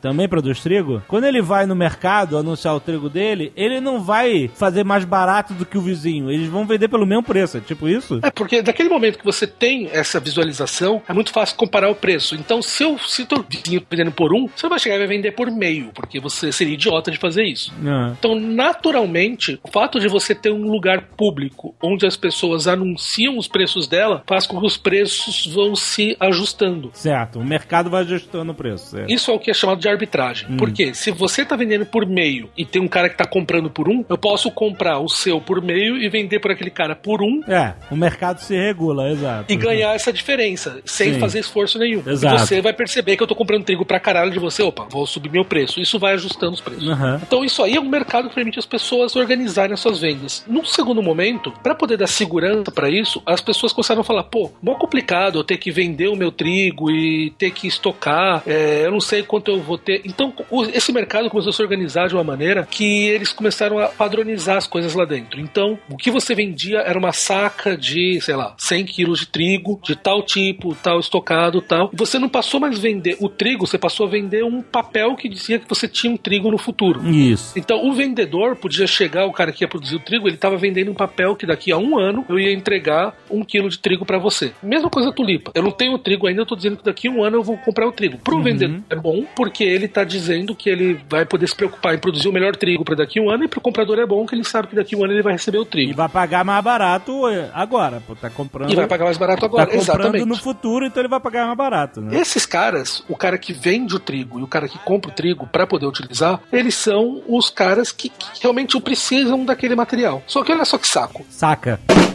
também produz trigo, quando ele vai no mercado anunciar o trigo dele, ele não vai fazer mais barato do que o vizinho. Eles vão vender pelo mesmo preço. É tipo isso? É, porque daquele momento que você tem essa visualização, é muito fácil comparar o preço. Então, se o vizinho vendendo por 1, você vai chegar e vai vender por meio, porque você seria idiota de fazer isso. Então, naturalmente, o fato de você ter um lugar público onde as pessoas anunciam os preços dela, faz com que os preços vão se ajustando. Certo, o mercado vai ajustando o preço. Certo. Isso é o que é chamado de arbitragem. Porque se você tá vendendo por meio e tem um cara que tá comprando por 1, eu posso comprar o seu por meio e vender por aquele cara por 1. O mercado se regula, exato. E ganhar essa diferença, sem fazer esforço nenhum. Exato. E você vai perceber que eu tô comprando trigo pra caralho de você, opa, vou subir meu preço. Isso vai ajustando os preços. Então isso aí é um mercado que permite as pessoas organizarem as suas vendas. Num segundo momento, pra poder dar segurança pra isso, as pessoas começaram a falar, pô, mó complicado eu ter que vender o meu trigo e ter que estocar, eu não sei quanto eu vou ter. Então esse mercado começou a se organizar de uma maneira que eles começaram a padronizar as coisas lá dentro. Então, o que você vendia era uma saca de, sei lá, 100 quilos de trigo, de tal tipo, tal estocado, tal. E você não passou mais a vender o trigo, você passou a vender um papel que dizia que você tinha um trigo no futuro. Isso. Então, o vendedor podia chegar, o cara que ia produzir o trigo, ele estava vendendo um papel que daqui a 1 ano eu ia entregar 1 quilo de trigo para você. Mesma coisa a tulipa. Eu não tenho o trigo ainda, eu tô dizendo que daqui a 1 ano eu vou comprar o trigo. Pro vendedor é bom, porque ele tá dizendo que ele vai poder se preocupar em produzir o melhor trigo para daqui a 1 ano, e pro comprador é bom que ele sabe que daqui a 1 ano ele vai receber o trigo. E vai pagar mais barato agora, pô, tá comprando... E vai pagar mais barato agora, tá comprando exatamente. No futuro, então ele vai pagar mais barato, né? Esses caras, o cara que vende o trigo e o cara que compra o trigo para poder utilizar, eles são os caras que realmente precisam daquele material. Só que olha só que saco. Saca.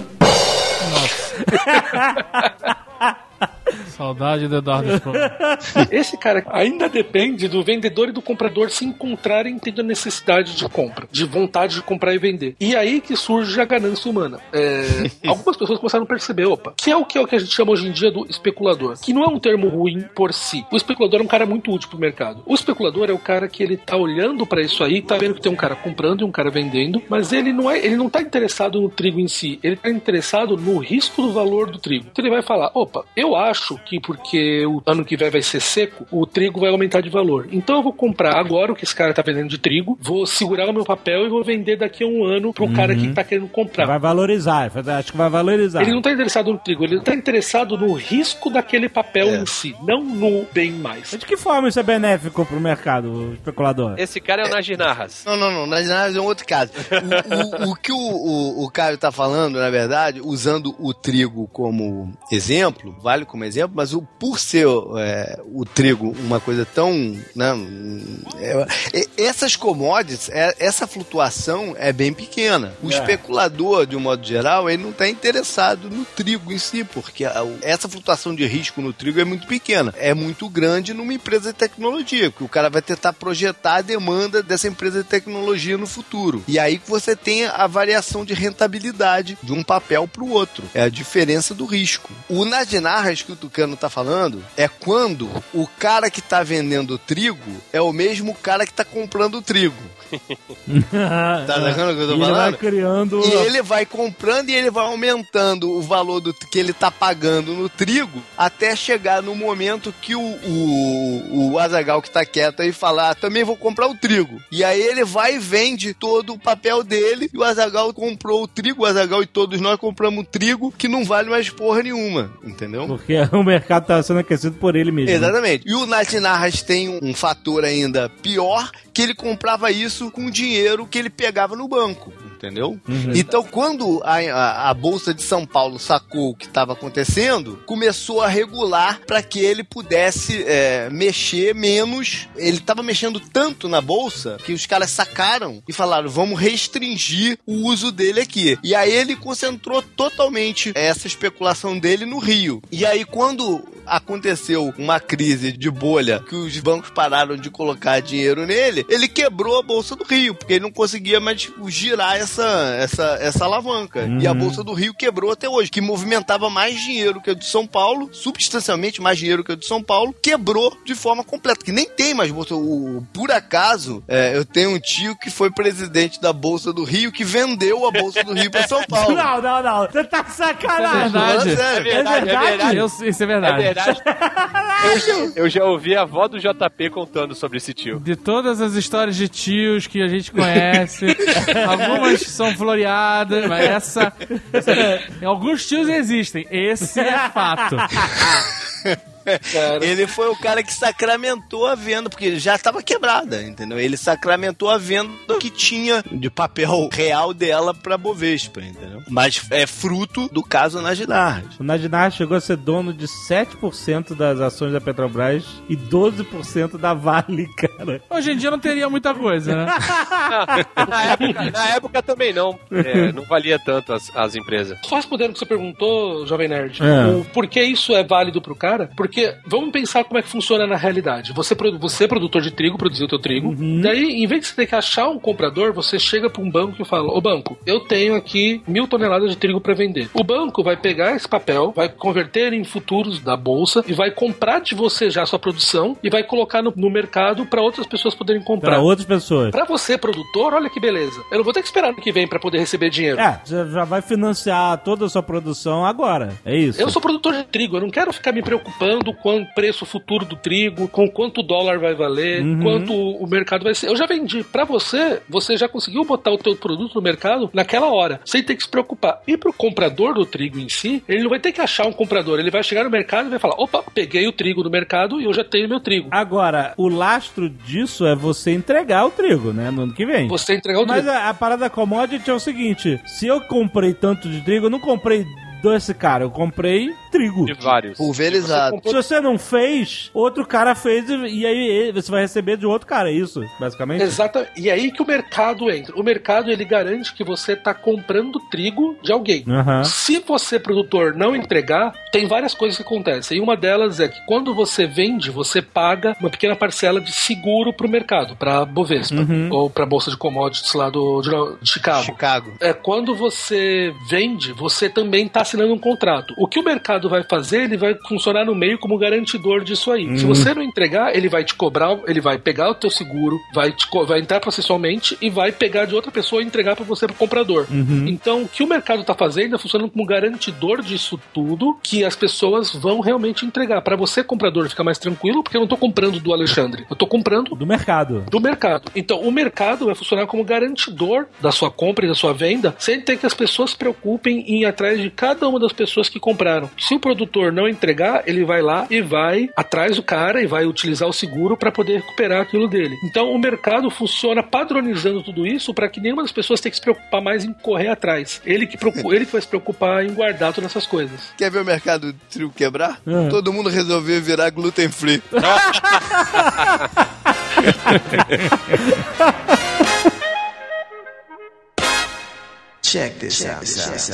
Nossa. Saudade do Eduardo. Esse cara ainda depende do vendedor e do comprador se encontrarem tendo a necessidade de compra, de vontade de comprar e vender. E aí que surge a ganância humana. Algumas pessoas começaram a perceber, que é o que a gente chama hoje em dia do especulador, que não é um termo ruim por si. O especulador é um cara muito útil pro mercado. O especulador é o cara que ele tá olhando pra isso aí, tá vendo que tem um cara comprando e um cara vendendo, mas ele não tá interessado no trigo em si, ele tá interessado no risco do valor do trigo. Então ele vai falar, eu acho que porque o ano que vem vai ser seco, o trigo vai aumentar de valor. Então eu vou comprar agora o que esse cara tá vendendo de trigo, vou segurar o meu papel e vou vender daqui a 1 ano pro cara que tá querendo comprar. Vai valorizar, acho que vai valorizar. Ele não tá interessado no trigo, ele tá interessado no risco daquele papel em si, não no bem mais. Mas de que forma isso é benéfico pro mercado, o especulador? Esse cara é o Najinarras. Não, Najinarras é um outro caso. O que o Caio tá falando, na verdade, usando o trigo como exemplo, vale como exemplo, mas por ser o trigo uma coisa tão... Né, essas commodities, essa flutuação é bem pequena. O especulador, de um modo geral, ele não está interessado no trigo em si, porque essa flutuação de risco no trigo é muito pequena. É muito grande numa empresa de tecnologia, porque o cara vai tentar projetar a demanda dessa empresa de tecnologia no futuro. E aí que você tem a variação de rentabilidade de um papel para o outro. É a diferença do risco. O Najinarras que o Tucano tá falando é quando o cara que tá vendendo o trigo é o mesmo cara que tá comprando o trigo. Tá sacando o que eu tô falando? Ele vai criando... E ele vai comprando e ele vai aumentando o valor que ele tá pagando no trigo até chegar no momento que o Azaghal que tá quieto aí falar, também vou comprar o trigo. E aí ele vai e vende todo o papel dele e o Azaghal comprou o trigo, o Azaghal e todos nós compramos o trigo que não vale mais porra nenhuma, entendeu? Porque o mercado tá sendo aquecido por ele mesmo. Exatamente. E o Najinarras tem um fator ainda pior, que ele comprava isso com o dinheiro que ele pegava no banco, entendeu? Então, quando a Bolsa de São Paulo sacou o que estava acontecendo, começou a regular para que ele pudesse mexer menos. Ele estava mexendo tanto na Bolsa que os caras sacaram e falaram, vamos restringir o uso dele aqui. E aí ele concentrou totalmente essa especulação dele no Rio. E aí, quando aconteceu uma crise de bolha, que os bancos pararam de colocar dinheiro nele, ele quebrou a Bolsa do Rio, porque ele não conseguia mais girar essa alavanca. E a Bolsa do Rio quebrou até hoje, que movimentava mais dinheiro que a de São Paulo, substancialmente mais dinheiro que a de São Paulo, quebrou de forma completa, que nem tem mais Bolsa. Por acaso, eu tenho um tio que foi presidente da Bolsa do Rio, que vendeu a Bolsa do Rio pra São Paulo. Não. Você tá de sacanagem. É verdade. Isso é verdade. É verdade. Eu já ouvi a avó do JP contando sobre esse tio. De todas as histórias de tios que a gente conhece, algumas são floreadas, mas alguns tios existem. Esse é fato. Ele foi o cara que sacramentou a venda, porque já estava quebrada, entendeu? Ele sacramentou a venda que tinha de papel real dela pra Bovespa, entendeu? Mas é fruto do caso Najidar. O Najidar chegou a ser dono de 7% das ações da Petrobras e 12% da Vale, cara. Hoje em dia não teria muita coisa, né? Na época também não. Não valia tanto as empresas. Só respondendo o que você perguntou, Jovem Nerd, por que isso é válido pro cara? Porque vamos pensar como é que funciona na realidade. Você é produtor de trigo, produziu o teu trigo. Daí, em vez de você ter que achar um comprador, você chega para um banco e fala: ô banco, eu tenho aqui 1.000 toneladas de trigo para vender. O banco vai pegar esse papel, vai converter em futuros da bolsa e vai comprar de você já a sua produção e vai colocar no mercado para outras pessoas poderem comprar. Para outras pessoas. Para você, produtor, olha que beleza. Eu não vou ter que esperar ano que vem para poder receber dinheiro. Você já vai financiar toda a sua produção agora. É isso. Eu sou produtor de trigo, eu não quero ficar me preocupando com o preço futuro do trigo, com quanto o dólar vai valer, quanto o mercado vai ser. Eu já vendi. Pra você já conseguiu botar o teu produto no mercado naquela hora, sem ter que se preocupar. E pro comprador do trigo em si, ele não vai ter que achar um comprador. Ele vai chegar no mercado e vai falar: opa, peguei o trigo no mercado e eu já tenho meu trigo. Agora, o lastro disso é você entregar o trigo, né? No ano que vem. Você entregar o trigo. Mas a parada commodity é o seguinte: se eu comprei tanto de trigo, eu não comprei desse cara, eu comprei trigo. De vários. Pulverizado. Se você não fez, outro cara fez e aí você vai receber de outro cara, é isso, basicamente? Exato. E aí que o mercado entra. O mercado, ele garante que você tá comprando trigo de alguém. Se você, produtor, não entregar, tem várias coisas que acontecem. E uma delas é que quando você vende, você paga uma pequena parcela de seguro pro mercado, pra Bovespa, ou pra Bolsa de Commodities lá de Chicago. Quando você vende, você também tá assinando um contrato. O que o mercado vai fazer, ele vai funcionar no meio como garantidor disso aí. Se você não entregar, ele vai te cobrar, ele vai pegar o teu seguro, vai entrar processualmente e vai pegar de outra pessoa e entregar para você, pro comprador. Então, o que o mercado tá fazendo é funcionando como garantidor disso tudo, que as pessoas vão realmente entregar. Para você, comprador, ficar mais tranquilo, porque eu não tô comprando do Alexandre, eu tô comprando do mercado. Então, o mercado vai funcionar como garantidor da sua compra e da sua venda, sem ter que as pessoas se preocupem em ir atrás de cada uma das pessoas que compraram. Se o produtor não entregar, ele vai lá e vai atrás do cara e vai utilizar o seguro para poder recuperar aquilo dele. Então o mercado funciona padronizando tudo isso para que nenhuma das pessoas tenha que se preocupar mais em correr atrás. Ele que vai se preocupar em guardar todas essas coisas. Quer ver o mercado do trigo quebrar? Todo mundo resolveu virar gluten free. Check this out.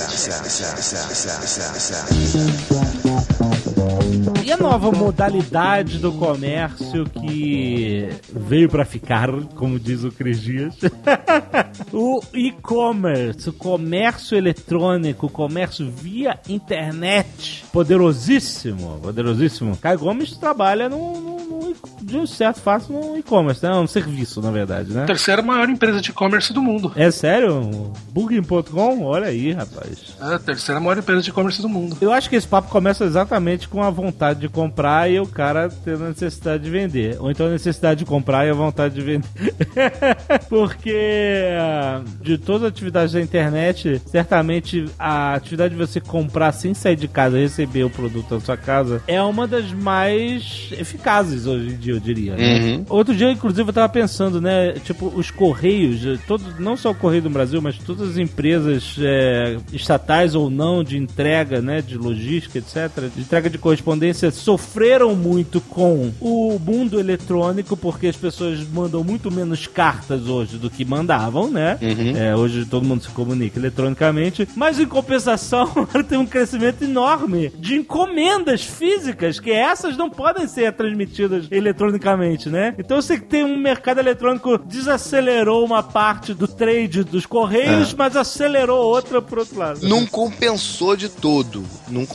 E a nova modalidade do comércio que veio pra ficar, como diz o Cris Dias? O e-commerce, o comércio eletrônico, o comércio via internet. Poderosíssimo. Caio Gomes trabalha de um certo fato no e-commerce, né? Um serviço, na verdade, né? Terceira maior empresa de e-commerce do mundo. É sério? Booking.com? Olha aí, rapaz. É a terceira maior empresa de e-commerce do mundo. Eu acho que esse papo começa exatamente com a vontade de comprar e o cara tendo a necessidade de vender. Ou então a necessidade de comprar e a vontade de vender. Porque de todas as atividades da internet, certamente a atividade de você comprar sem sair de casa e receber o produto na sua casa é uma das mais eficazes hoje em dia, eu diria, né? Outro dia, inclusive, eu tava pensando, né? Tipo, os Correios, não só o Correio do Brasil, mas todas as empresas estatais ou não de entrega, né? De logística, etc. De entrega de correspondência sofreram muito com o mundo eletrônico, porque as pessoas mandam muito menos cartas hoje do que mandavam, né? Hoje todo mundo se comunica eletronicamente, mas em compensação tem um crescimento enorme de encomendas físicas, que essas não podem ser transmitidas eletronicamente eletronicamente, né? Então você tem um mercado eletrônico desacelerou uma parte do trade dos correios, mas acelerou outra pro outro lado. Não compensou de todo.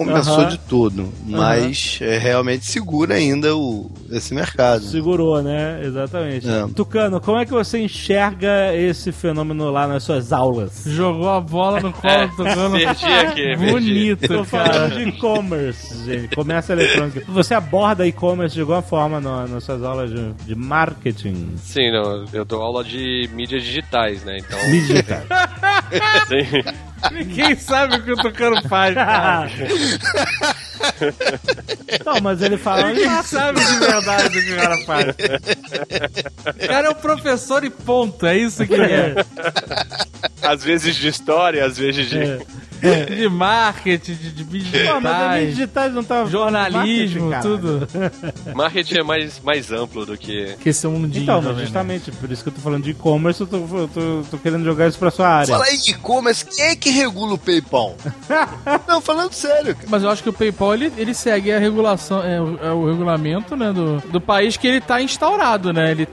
Mas realmente segura ainda esse mercado. Segurou, né? Exatamente. Tucano, como é que você enxerga esse fenômeno lá nas suas aulas? Jogou a bola no colo do Tucano. Perdi aqui. Bonito, Tô falando de e-commerce, gente. Comércio eletrônico. Você aborda e-commerce de alguma forma nas suas aulas de marketing? Sim, eu dou aula de mídias digitais, né? Então... Mídias digitais. Sim. Ninguém sabe o que o Tucano faz, cara. Não, mas ele fala... Ninguém sabe de verdade o que o cara faz. O cara é um professor e ponto. É isso que ele é. Às vezes de história, às vezes de... De marketing, de mídias digitais. Mas a mídias digitais não tá... Jornalismo, tudo. Marketing é mais amplo do que... Que esse é um mundinho. Então, mas justamente por isso que eu tô falando de e-commerce, eu tô querendo jogar isso pra sua área. Fala aí de e-commerce, quem é que regula o PayPal? Não, falando sério. Mas eu acho que o PayPal, ele segue a regulação, o regulamento, né, do país que ele tá instaurado, né? Ele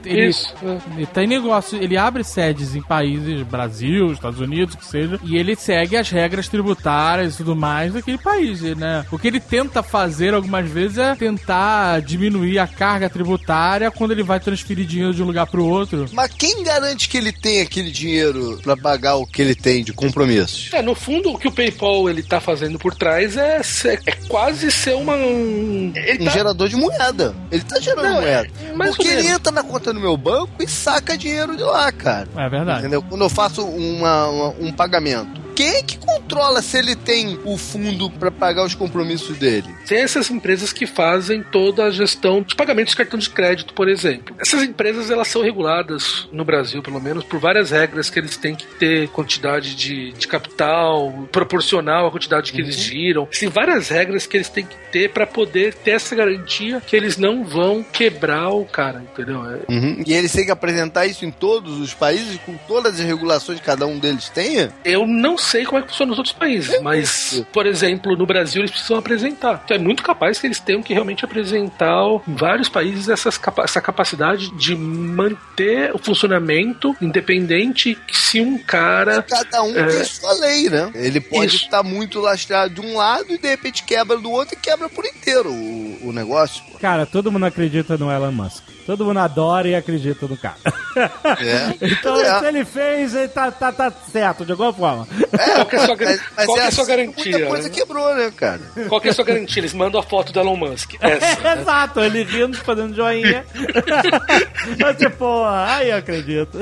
tem negócio, ele abre sedes em países, Brasil, Estados Unidos, que seja, e ele segue as regras tributárias e tudo mais daquele país, né? O que ele tenta fazer algumas vezes é tentar diminuir a carga tributária quando ele vai transferir dinheiro de um lugar pro outro. Mas quem garante que ele tem aquele dinheiro pra pagar o que ele tem de compromissos? No fundo, o que o PayPal ele tá fazendo por trás é quase ser um gerador de moeda. Ele tá gerando moeda. Porque ele entra na conta do meu banco e saca dinheiro de lá, cara. É verdade. Entendeu? Quando eu faço um pagamento, quem é que controla se ele tem o fundo para pagar os compromissos dele? Tem essas empresas que fazem toda a gestão de pagamentos de cartão de crédito, por exemplo. Essas empresas, elas são reguladas, no Brasil pelo menos, por várias regras que eles têm que ter quantidade de capital proporcional à quantidade que eles giram. Tem várias regras que eles têm que ter para poder ter essa garantia que eles não vão quebrar o cara, entendeu? E eles têm que apresentar isso em todos os países, com todas as regulações que cada um deles tenha? Eu não sei como é que funciona nos outros países, mas, por exemplo, no Brasil eles precisam apresentar. Então é muito capaz que eles tenham que realmente apresentar em vários países essa capacidade de manter o funcionamento independente se um cara... Cada um tem sua lei, né? Ele pode estar muito lastrado de um lado e de repente quebra do outro e quebra por inteiro o negócio. Cara, todo mundo acredita no Elon Musk. Todo mundo adora e acredita no cara. Então, se ele fez, ele tá certo, de alguma forma. Qual que é a sua garantia? Muita coisa quebrou, né, cara? Qual que é a sua garantia? Eles mandam a foto do Elon Musk. Exato, ele rindo, fazendo joinha. Mas tipo, aí eu acredito.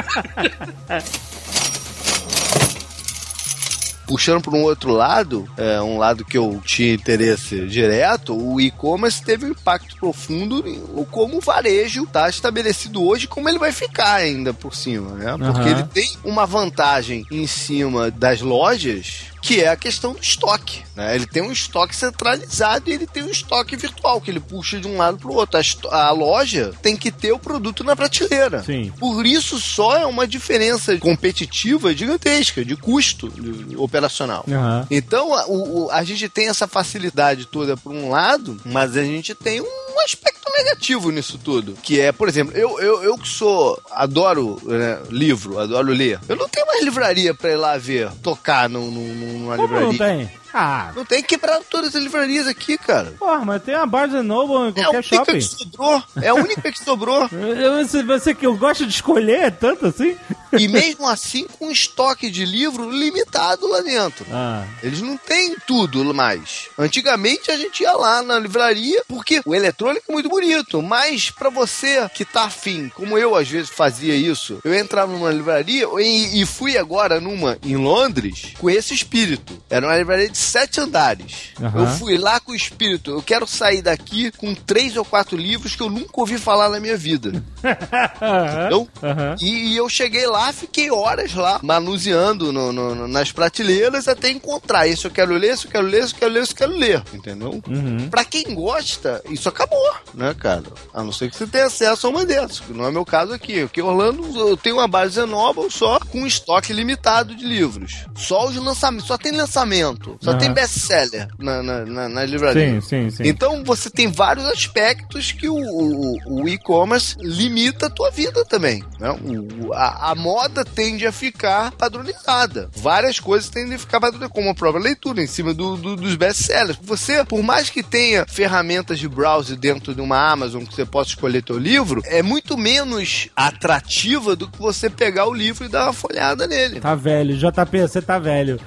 Puxando para um outro lado, um lado que eu tinha interesse direto, o e-commerce teve um impacto profundo em como o varejo está estabelecido hoje, como ele vai ficar ainda por cima, né? Porque ele tem uma vantagem em cima das lojas, que é a questão do estoque, né? Ele tem um estoque centralizado e ele tem um estoque virtual, que ele puxa de um lado para o outro. A loja tem que ter o produto na prateleira. Sim. Por isso só é uma diferença competitiva gigantesca, de custo operacional. Então, a gente tem essa facilidade toda por um lado, mas a gente tem um aspecto negativo nisso tudo, que é, por exemplo, eu que adoro livro, adoro ler, eu não tenho mais livraria pra ir lá ver, tocar numa livraria. Não tem? Não tem que quebrar todas as livrarias aqui, cara. Porra, mas tem a Barnes & Noble em qualquer shopping. É a única que sobrou. Você que eu gosto de escolher, é tanto assim? E mesmo assim, com estoque de livro limitado lá dentro. Eles não têm tudo mais. Antigamente a gente ia lá na livraria, porque o eletrônico é muito bonito, mas pra você que tá afim, como eu às vezes fazia isso, eu entrava numa livraria e fui agora numa em Londres com esse espírito. Era uma livraria de 7 andares. Eu fui lá com o espírito, eu quero sair daqui com 3 ou 4 livros que eu nunca ouvi falar na minha vida. Entendeu? E eu cheguei lá lá, fiquei horas lá, manuseando nas prateleiras até encontrar. Esse eu quero ler, esse eu quero ler, esse eu quero ler, esse eu quero ler. Entendeu? Pra quem gosta, isso acabou, né, cara? A não ser que você tenha acesso a uma dessas, que não é meu caso aqui. Aqui em Orlando, eu tenho uma base novel só com estoque limitado de livros. Só os lançamentos, só tem lançamento, só tem best-seller na livraria. Sim. Então você tem vários aspectos que o e-commerce limita a tua vida também, né? A moda tende a ficar padronizada. Várias coisas tendem a ficar padronizadas, como a própria leitura, em cima dos best-sellers. Você, por mais que tenha ferramentas de browse dentro de uma Amazon que você possa escolher teu livro, é muito menos atrativa do que você pegar o livro e dar uma folhada nele. Tá velho, JP, você tá velho.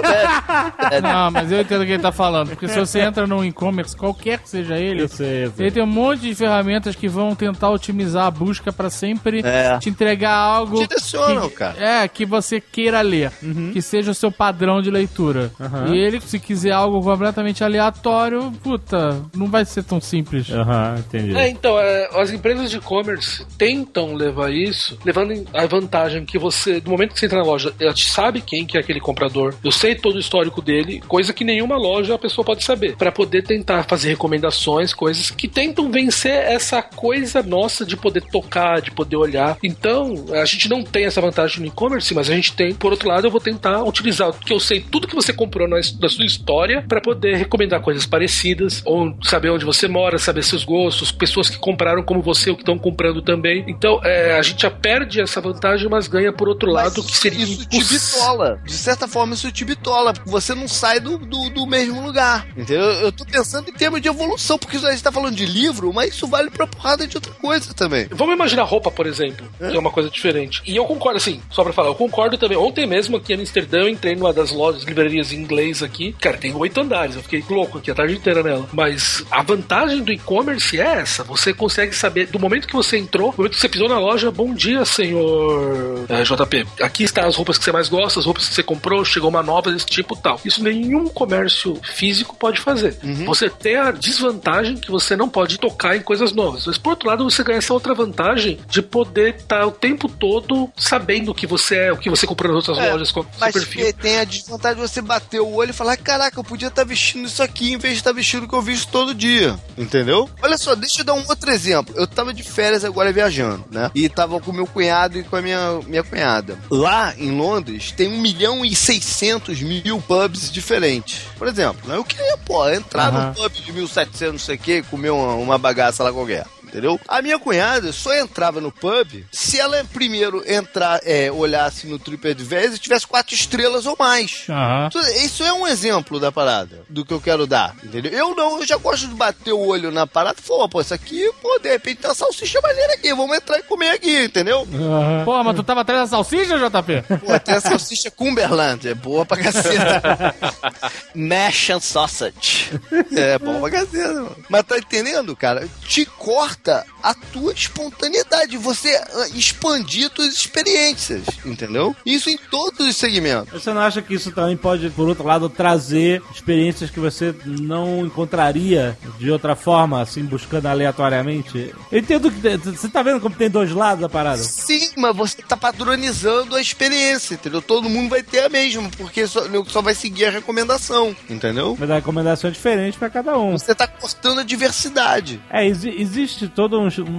Não, mas eu entendo o que ele tá falando, porque se você entra num e-commerce, qualquer que seja ele, ele tem um monte de ferramentas que vão tentar otimizar a busca pra sempre te entregar algo direcionam, cara. Que você queira ler, que seja o seu padrão de leitura. E ele, se quiser algo completamente aleatório, puta, não vai ser tão simples. Entendi. Então, as empresas de e-commerce tentam levar isso, levando a vantagem que você, no momento que você entra na loja, ela sabe quem que é aquele comprador, eu sei todo o histórico dele, coisa que nenhuma loja a pessoa pode saber, pra poder tentar fazer recomendações, coisas que tentam vencer essa coisa nossa de poder tocar, de poder olhar. Então, a gente não tem essa vantagem no e-commerce, mas a gente tem, por outro lado, eu vou tentar utilizar, porque eu sei tudo que você comprou na sua história pra poder recomendar coisas parecidas, ou saber onde você mora, saber seus gostos, pessoas que compraram como você ou que estão comprando também. Então, a gente já perde essa vantagem, mas ganha por outro lado, que seria isso te bitola. De certa forma, isso te bitola, porque você não sai do mesmo lugar, entendeu? Eu tô pensando em termos de evolução, porque a gente tá falando de livro, mas isso vale pra porrada de outra coisa também. Vamos imaginar roupa, por exemplo, que é uma coisa diferente. E eu concordo, assim, só pra falar, eu concordo também. Ontem mesmo, aqui em Amsterdã, eu entrei numa das lojas, livrarias em inglês aqui. Cara, tem 8 andares, eu fiquei louco aqui a tarde inteira nela. Mas a vantagem do e-commerce é essa, você consegue saber, do momento que você entrou, do momento que você pisou na loja, bom dia, senhor JP. Aqui estão as roupas que você mais gosta, as roupas que você comprou, chegou uma nova desse tipo e tal. Isso nenhum comércio físico pode fazer. Você tem a desvantagem que você não pode tocar em coisas novas. Mas, por outro lado, você ganha essa outra vantagem de poder estar o tempo todo sabendo o que você é, o que você comprou nas outras lojas, qual é o seu perfil. Mas tem a desvantagem de você bater o olho e falar, caraca, eu podia estar vestindo isso aqui em vez de estar vestindo o que eu visto todo dia. Entendeu? Olha só, deixa eu dar um outro exemplo. Eu tava de férias agora viajando, né? E tava com meu cunhado e com a minha cunhada. Lá em Londres tem 1.600.000 pubs diferentes. Por exemplo, né? Eu queria, entrar num pub de 1.700, não sei o que, comer uma bagaça lá qualquer. Entendeu? A minha cunhada só entrava no pub se ela primeiro olhasse no TripAdvisor e tivesse 4 estrelas ou mais. Isso é um exemplo da parada, do que eu quero dar, entendeu? Eu já gosto de bater o olho na parada e falar, isso aqui, de repente tem uma salsicha maneira aqui, vamos entrar e comer aqui, entendeu? Pô, mas tu tava atrás da salsicha, JP? Pô, tem a salsicha Cumberland, é boa pra caceta. Mash and sausage. É bom pra caceta, mano. Mas tá entendendo, cara? Te corta a tua espontaneidade, você expandir tuas experiências, entendeu? Isso em todos os segmentos. Você não acha que isso também pode, por outro lado, trazer experiências que você não encontraria de outra forma, assim, buscando aleatoriamente? Eu entendo que você tá vendo como tem dois lados da parada? Sim, mas você tá padronizando a experiência, entendeu? Todo mundo vai ter a mesma, porque só vai seguir a recomendação, entendeu? Mas a recomendação é diferente pra cada um. Você tá cortando a diversidade. Existe toda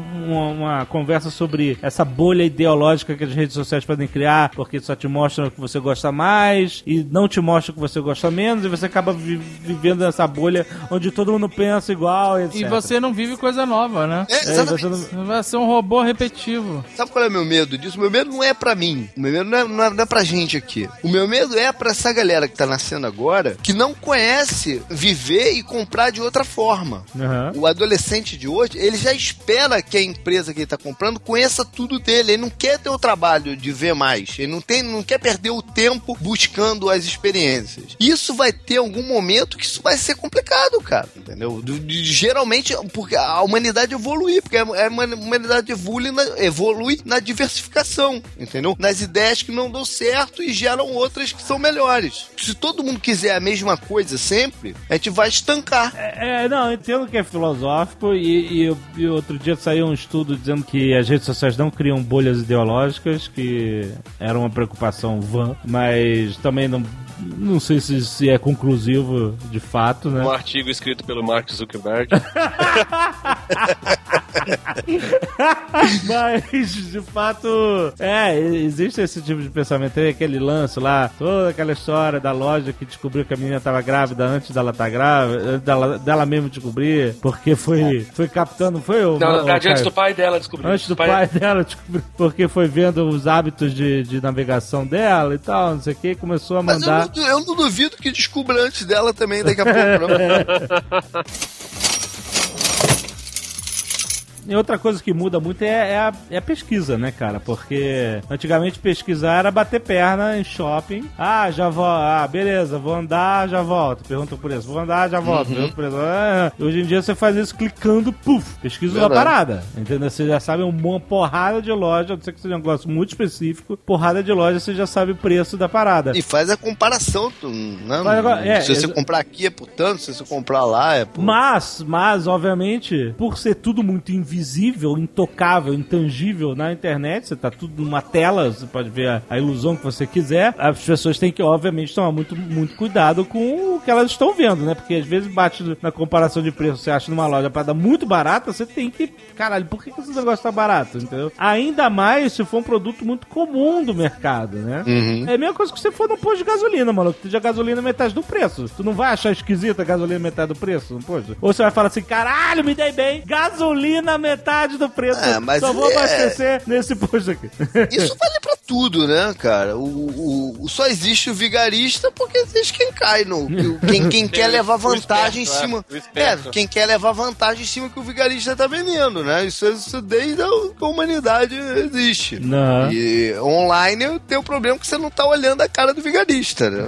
uma conversa sobre essa bolha ideológica que as redes sociais podem criar, porque só te mostram o que você gosta mais e não te mostram o que você gosta menos, e você acaba vivendo nessa bolha onde todo mundo pensa igual, etc. E você não vive coisa nova, né? Exatamente. Você vai ser um robô repetitivo. Sabe qual é o meu medo disso? O meu medo não é pra mim. O meu medo não é pra gente aqui. O meu medo é pra essa galera que tá nascendo agora, que não conhece viver e comprar de outra forma. O adolescente de hoje, ele já espera que a empresa que ele tá comprando conheça tudo dele. Ele não quer ter o trabalho de ver mais. Ele não quer perder o tempo buscando as experiências. Isso vai ter algum momento que isso vai ser complicado, cara. Entendeu? Geralmente, porque a humanidade evolui, porque a humanidade evolui na diversificação, entendeu? Nas ideias que não dão certo e geram outras que são melhores. Se todo mundo quiser a mesma coisa sempre, a gente vai estancar. Não, eu entendo que é filosófico e outro dia saiu um estudo dizendo que as redes sociais não criam bolhas ideológicas, que era uma preocupação vã, mas também não sei se é conclusivo de fato, né? Um artigo escrito pelo Mark Zuckerberg. Mas, de fato, existe esse tipo de pensamento. Tem aquele lance lá, toda aquela história da loja que descobriu que a menina estava grávida antes dela estar grávida, dela mesmo descobrir, porque foi captando, antes do pai dela descobrir. Antes do pai dela descobrir, porque foi vendo os hábitos de navegação dela e tal, não sei o que, começou a mandar... Mas eu não duvido que descubra antes dela também, daqui a pouco, não. E outra coisa que muda muito é a pesquisa, né, cara? Porque antigamente pesquisar era bater perna em shopping. Já vou. Beleza, vou andar, já volto. Pergunta por isso. Vou andar, já volto. Pergunta por isso. Hoje em dia você faz isso clicando, pesquisa uma parada. Entendeu? Você já sabe uma porrada de loja, a não ser que seja um negócio muito específico. Porrada de loja, você já sabe o preço da parada. E faz a comparação, né? Se você comprar aqui é por tanto, se você comprar lá é por... Mas, obviamente, por ser tudo muito invisível, intocável, intangível na internet, você tá tudo numa tela, você pode ver a ilusão que você quiser, as pessoas têm que, obviamente, tomar muito, muito cuidado com o que elas estão vendo, né? Porque às vezes bate na comparação de preço, você acha numa loja parada muito barata, você tem que, caralho, por que esse negócio tá barato, entendeu? Ainda mais se for um produto muito comum do mercado, né? É a mesma coisa que você for num posto de gasolina, mano, que a gasolina é metade do preço. Tu não vai achar esquisita a gasolina metade do preço, não pode? Ou você vai falar assim, caralho, me dei bem, gasolina metade do preço, só vou abastecer nesse posto aqui. Isso vale pra tudo, né, cara? Só existe o vigarista porque existe quem cai quem quer levar vantagem em cima. Quem quer levar vantagem em cima que o vigarista tá vendendo, né? Isso desde a humanidade existe. Não. E online tem o problema que você não tá olhando a cara do vigarista, né?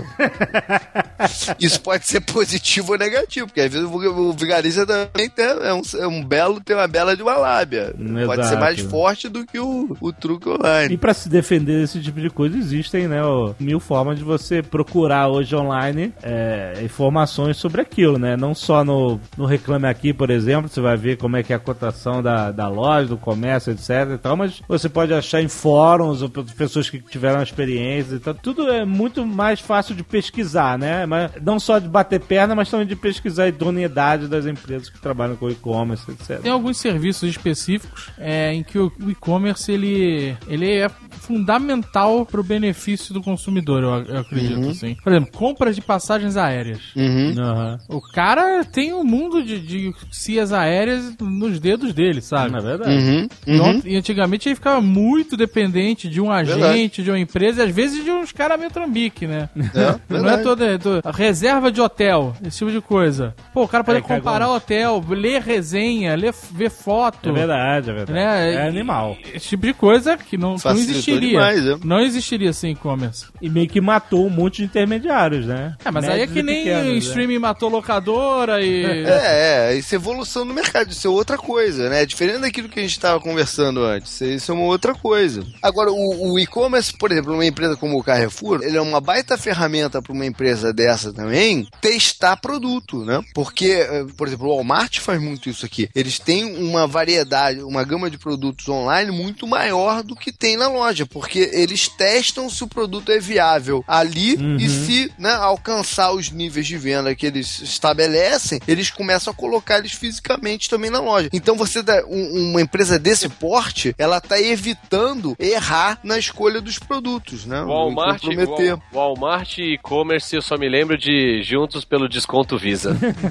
Isso pode ser positivo ou negativo, porque às vezes o vigarista também tem uma bela de uma lábia. Exato. Pode ser mais forte do que o truque online. E pra se defender desse tipo de coisa, existem, né, mil formas de você procurar hoje online informações sobre aquilo, né? Não só no Reclame Aqui, por exemplo, você vai ver como é que é a cotação da loja, do comércio, etc e tal, mas você pode achar em fóruns ou pessoas que tiveram experiência e tal. Tudo é muito mais fácil de pesquisar, né? Mas não só de bater perna, mas também de pesquisar a idoneidade das empresas que trabalham com e-commerce, etc. Tem alguns serviços específicos em que o e-commerce ele é fundamental para o benefício do consumidor, eu acredito, assim. Por exemplo, compras de passagens aéreas. O cara tem um mundo de cias aéreas nos dedos dele, sabe? Na verdade. E antigamente ele ficava muito dependente de um agente, de uma empresa, e às vezes de uns caras meio trambique, né? Não é toda reserva de hotel, esse tipo de coisa. Pô, o cara pode comparar o hotel, ler resenha, ver foto. É verdade. Né? É animal. Esse tipo de coisa que não existiria. Demais, não existiria sem e-commerce. E meio que matou um monte de intermediários, né? Mas aí é que nem o streaming matou locadora e... Isso é evolução do mercado, isso é outra coisa, né? É diferente daquilo que a gente estava conversando antes. Isso é uma outra coisa. Agora, o e-commerce, por exemplo, uma empresa como o Carrefour, ele é uma baita ferramenta para uma empresa dessa também testar produto, né? Porque, por exemplo, o Walmart faz muito isso aqui. Eles têm uma variedade, uma gama de produtos online muito maior do que tem na loja, porque eles testam se o produto é viável ali e se, né, alcançar os níveis de venda que eles estabelecem, eles começam a colocar eles fisicamente também na loja. Então uma empresa desse porte, ela tá evitando errar na escolha dos produtos, né? Walmart e e-commerce, eu só me lembro de Juntos pelo Desconto Visa.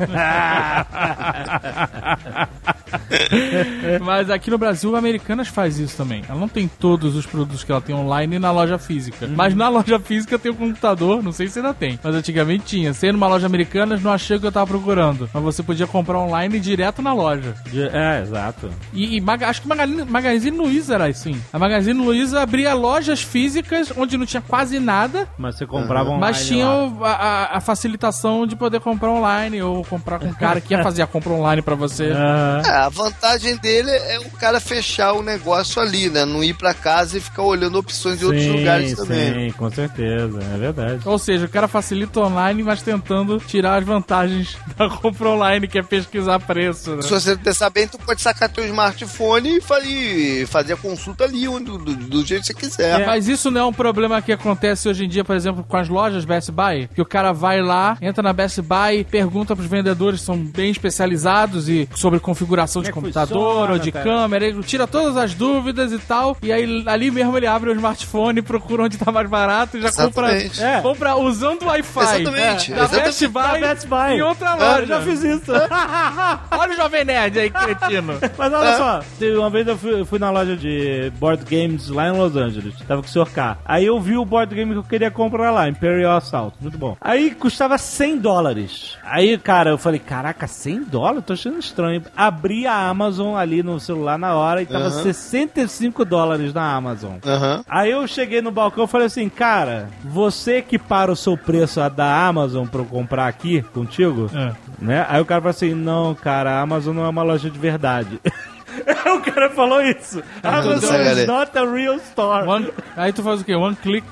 Mas aqui no Brasil, a Americanas faz isso também. Ela não tem todos os produtos que ela tem online na loja física. Mas na loja física tem o computador, não sei se ainda tem. Mas antigamente tinha. Você ia numa loja Americanas, não achei o que eu tava procurando. Mas você podia comprar online direto na loja. Exato. E acho que Magazine Luiza era assim. A Magazine Luiza abria lojas físicas onde não tinha quase nada. Mas você comprava online. Mas tinha a facilitação de poder comprar online ou comprar com um cara que ia fazer a compra online pra você. A vantagem dele é o cara fechar o negócio ali, né? Não ir pra casa e ficar olhando opções de outros lugares também. Sim, com certeza, é verdade. Ou seja, o cara facilita online, mas tentando tirar as vantagens da compra online, que é pesquisar preço, né? Se você pensar bem, tu pode sacar teu smartphone e fazer a consulta ali do jeito que você quiser. Mas isso não é um problema que acontece hoje em dia, por exemplo, com as lojas Best Buy? Que o cara vai lá, entra na Best Buy, pergunta pros vendedores que são bem especializados e sobre configuração de computador ou de câmera, ele tira todas as dúvidas e tal, e aí ali mesmo ele abre o smartphone, procura onde tá mais barato e já compra usando o Wi-Fi. Exatamente. Da Best Buy em outra loja. Eu já fiz isso. Olha o Jovem Nerd aí, cretino. Mas olha só, uma vez eu fui na loja de board games lá em Los Angeles, tava com o Sr. K. Aí eu vi o board game que eu queria comprar lá, Imperial Assault, muito bom. Aí custava $100. Aí, cara, eu falei, caraca, $100? Tô achando estranho. Abri a Amazon ali no celular na hora e tava $65 na Amazon. Aí eu cheguei no balcão e falei assim, cara, você equipara o seu preço da Amazon pra eu comprar aqui contigo? Né? Aí o cara falou assim, não, cara, a Amazon não é uma loja de verdade. O cara falou isso. Amazon is not a real store. Aí tu faz o quê? One click.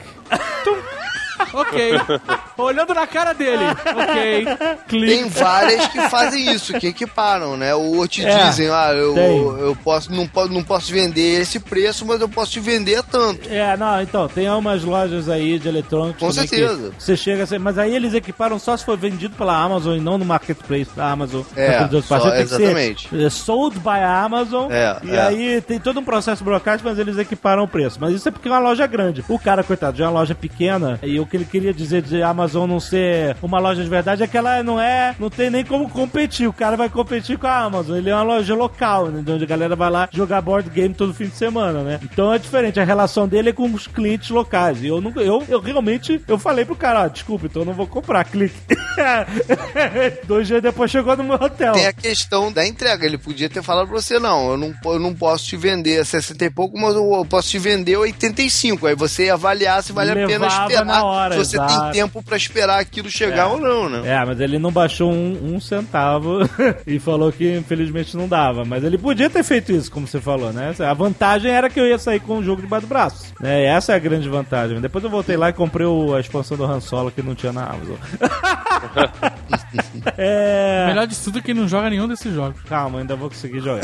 Ok. Olhando na cara dele. Ok. Clique. Tem várias que fazem isso, que equiparam, né? Ou te dizem, eu não posso vender esse preço, mas eu posso te vender tanto. Então, tem umas lojas aí de eletrônicos. Com certeza. Você chega assim, mas aí eles equiparam só se for vendido pela Amazon e não no marketplace da Amazon. Exatamente. Tem que ser sold by Amazon. E aí tem todo um processo burocrático, mas eles equiparam o preço. Mas isso é porque é uma loja grande. O cara, coitado, de uma loja pequena, e o que ele queria dizer de Amazon não ser uma loja de verdade é que ela não tem nem como competir. O cara vai competir com a Amazon. Ele é uma loja local, né, onde a galera vai lá jogar board game todo fim de semana, né? Então é diferente. A relação dele é com os clientes locais. E eu realmente falei pro cara, desculpa, então eu não vou comprar. Clique. 2 dias depois chegou no meu hotel. Tem a questão da entrega. Ele podia ter falado pra você, não, eu não posso te vender 60 e pouco, mas eu posso te vender 85. Aí você ia avaliar se vale a pena esperar. Na hora, se você tem tempo pra esperar aquilo chegar ou não, né? Mas ele não baixou um centavo e falou que infelizmente não dava. Mas ele podia ter feito isso, como você falou, né? A vantagem era que eu ia sair com o jogo debaixo do braço, né? Essa é a grande vantagem. Depois eu voltei lá e comprei a expansão do Han Solo que não tinha na Amazon. O melhor de tudo é que não joga nenhum desses jogos. Calma, ainda vou conseguir jogar.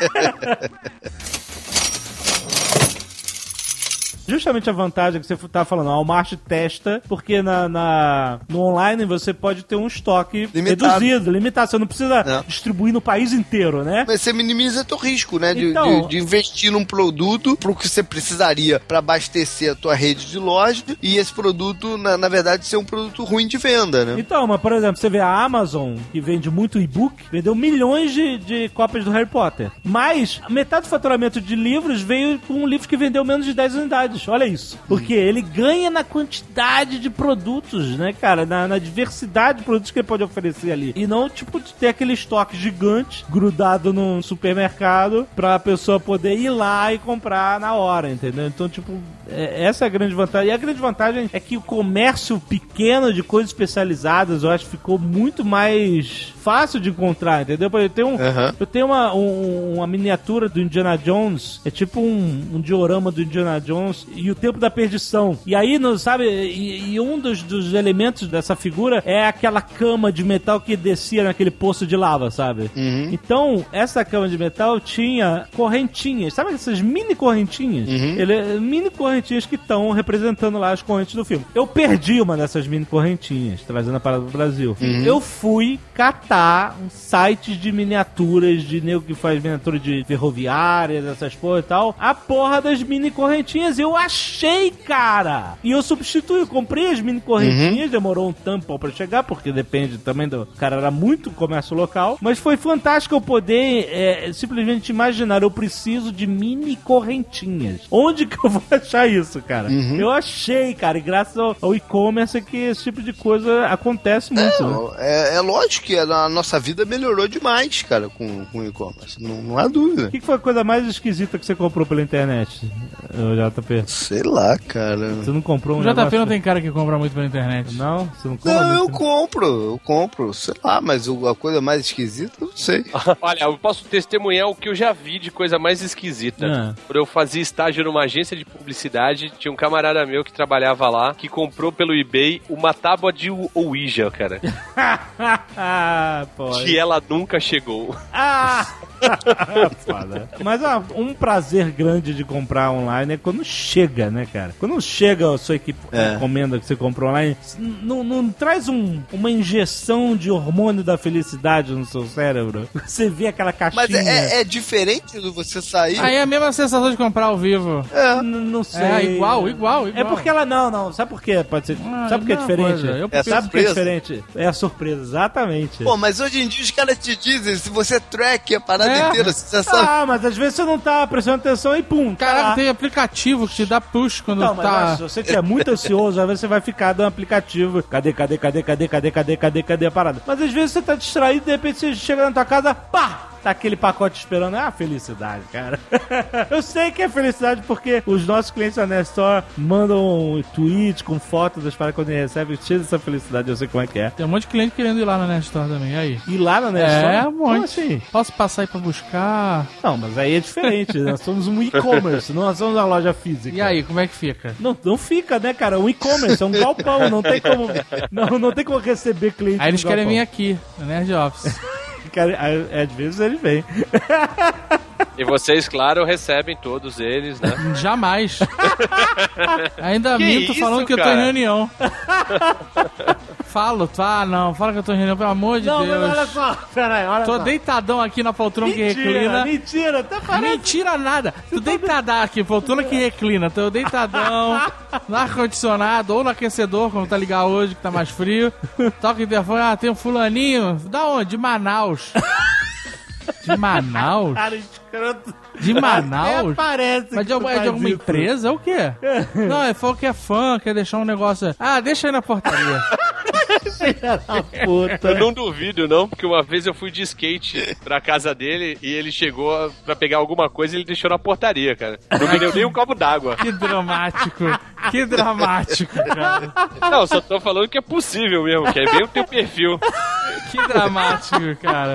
Justamente a vantagem que você tá falando, a Walmart testa, porque no online você pode ter um estoque reduzido, limitado. Você não precisa distribuir no país inteiro, né? Mas você minimiza teu risco, né? De investir num produto pro que você precisaria pra abastecer a tua rede de loja e esse produto, na verdade, ser um produto ruim de venda, né? Então, mas por exemplo, você vê a Amazon, que vende muito e-book, vendeu milhões de cópias do Harry Potter. Mas metade do faturamento de livros veio com um livro que vendeu menos de 10 unidades. Olha isso. Porque ele ganha na quantidade de produtos, né, cara? Na diversidade de produtos que ele pode oferecer ali. E não, tipo, de ter aquele estoque gigante grudado num supermercado pra pessoa poder ir lá e comprar na hora, entendeu? Então, tipo, essa é a grande vantagem. E a grande vantagem é que o comércio pequeno de coisas especializadas, eu acho que ficou muito mais fácil de encontrar, entendeu? Eu tenho uma miniatura do Indiana Jones, é tipo um diorama do Indiana Jones e o Tempo da Perdição. E aí, sabe, e um dos elementos dessa figura é aquela cama de metal que descia naquele poço de lava, sabe? Então, essa cama de metal tinha correntinhas, sabe essas mini correntinhas? Mini correntinhas que estão representando lá as correntes do filme. Eu perdi uma dessas mini correntinhas, trazendo a parada do Brasil. Eu fui catar sites de miniaturas, de nego que faz miniatura de ferroviárias, essas porra e tal, a porra das mini correntinhas, eu achei, cara! E eu substituí, comprei as mini correntinhas, demorou um tampão pra chegar, porque depende também do... Cara, era muito comércio local, mas foi fantástico eu poder simplesmente imaginar, eu preciso de mini correntinhas. Onde que eu vou achar isso, cara. Eu achei, cara, e graças ao e-commerce que esse tipo de coisa acontece muito. É lógico que a nossa vida melhorou demais, cara, com o e-commerce. Não há dúvida. O que foi a coisa mais esquisita que você comprou pela internet, JP? Sei lá, cara. Você não comprou um O JP não tem cara que compra muito pela internet. Não? Você não compra Não, muito? eu compro. Sei lá, mas a coisa mais esquisita, eu não sei. Olha, eu posso testemunhar o que eu já vi de coisa mais esquisita. Quando eu fazia estágio numa agência de publicidade, tinha um camarada meu que trabalhava lá, que comprou pelo eBay uma tábua de Ouija, cara. Que ela nunca chegou. Foda. Mas um prazer grande de comprar online é quando chega, né, cara? Quando chega a sua encomenda que você comprou online, não traz uma injeção de hormônio da felicidade no seu cérebro? Você vê aquela caixinha... Mas é diferente do você sair... Aí é a mesma sensação de comprar ao vivo. Não sei. É igual. É porque ela não. Sabe por quê? Pode ser. Sabe por que é diferente? Sabe por que é diferente? É a surpresa, exatamente. Pô, mas hoje em dia os caras te dizem, se você track a parada inteira, você sabe. Mas às vezes você não tá prestando atenção e pum. Caraca, tem aplicativo que te dá push quando tá... Mas se você é muito ansioso, às vezes você vai ficar dando aplicativo. Cadê a parada? Mas às vezes você tá distraído, de repente você chega na tua casa, pá! Tá aquele pacote esperando. É a felicidade, cara. Eu sei que é felicidade porque os nossos clientes da Nestor mandam um tweet com fotos das paradas quando eles recebem, cheio dessa felicidade. Eu sei como é que é. Tem um monte de cliente querendo ir lá na Nestor também. E aí? Ir lá na Nestor? É, um monte. Como assim? Posso passar aí pra buscar? Não, mas aí é diferente. Nós somos um e-commerce, não nós somos uma loja física. E aí, como é que fica? Não fica, né, cara? Um e-commerce é um galpão. Não tem como... Não tem como receber cliente. Aí eles querem vir aqui, no Nerd Office. Às vezes ele vem. E vocês, claro, recebem todos eles, né? Jamais. Ainda minto falando que eu tô em reunião. Fala que eu tô em reunião, pelo amor de Deus. Não, olha só, peraí, olha só. Tô deitadão aqui na poltrona que reclina. Mentira, tá falando. Mentira nada. Tô deitadão aqui, poltrona que reclina. Tô deitadão, no ar-condicionado ou no aquecedor, como tá ligado hoje, que tá mais frio. Toca o interfone, tem um fulaninho. Da onde? De Manaus. De Manaus? Cara, escroto. De Manaus? Parece. Mas de alguma empresa? É o quê? Não, ele falou que é fã, quer deixar um negócio... deixa aí na portaria. Puta. Eu não duvido, não, porque uma vez eu fui de skate pra casa dele e ele chegou pra pegar alguma coisa e ele deixou na portaria, cara. Não me deu nem um copo d'água. Que dramático. Que dramático, cara. Não, só tô falando que é possível mesmo, que é bem o teu perfil. Que dramático, cara.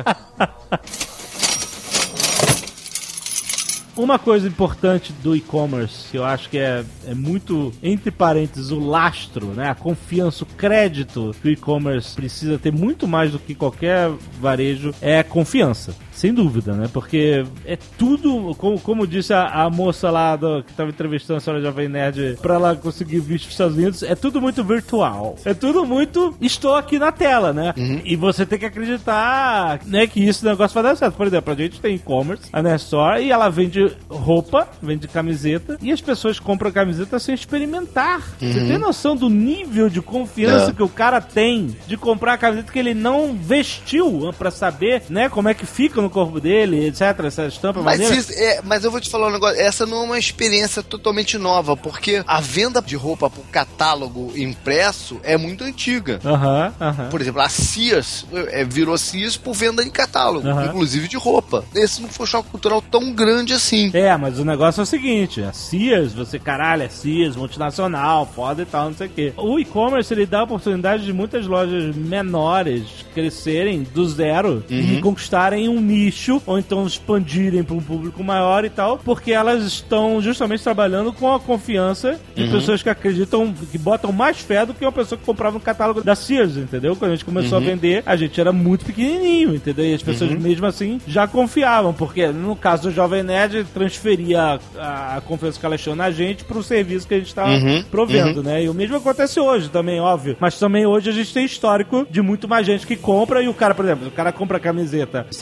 Uma coisa importante do e-commerce, que eu acho que é muito, entre parênteses, o lastro, né? A confiança, o crédito que o e-commerce precisa ter muito mais do que qualquer varejo, é a confiança. Sem dúvida, né? Porque é tudo, como disse a moça lá que estava entrevistando a senhora Jovem Nerd pra ela conseguir visto para os Estados Unidos, é tudo muito virtual. É tudo muito, estou aqui na tela, né? E você tem que acreditar, né, que esse negócio vai dar certo. Por exemplo, a gente tem e-commerce, a Nestor, e ela vende roupa, vende camiseta, e as pessoas compram camiseta sem experimentar. Você tem noção do nível de confiança que o cara tem de comprar a camiseta que ele não vestiu pra saber, né, como é que fica no corpo dele, etc, essa estampa maneira. Mas eu vou te falar um negócio, essa não é uma experiência totalmente nova, porque a venda de roupa por catálogo impresso é muito antiga. Por exemplo, a Sears virou Sears por venda em catálogo, inclusive de roupa. Esse não foi um choque cultural tão grande assim. Mas o negócio é o seguinte, a Sears, é Sears, multinacional, foda e tal, não sei o quê. O e-commerce, ele dá a oportunidade de muitas lojas menores crescerem do zero e conquistarem um nicho, ou então expandirem para um público maior e tal, porque elas estão justamente trabalhando com a confiança de pessoas que acreditam, que botam mais fé do que uma pessoa que comprava no catálogo da Sears, entendeu? Quando a gente começou a vender, a gente era muito pequenininho, entendeu? E as pessoas mesmo assim já confiavam, porque no caso do Jovem Nerd, transferia a confiança que ela tinha na gente pro serviço que a gente estava provendo, né? E o mesmo acontece hoje também, óbvio. Mas também hoje a gente tem histórico de muito mais gente que compra e o cara, por exemplo, o cara compra a camiseta sem experimentar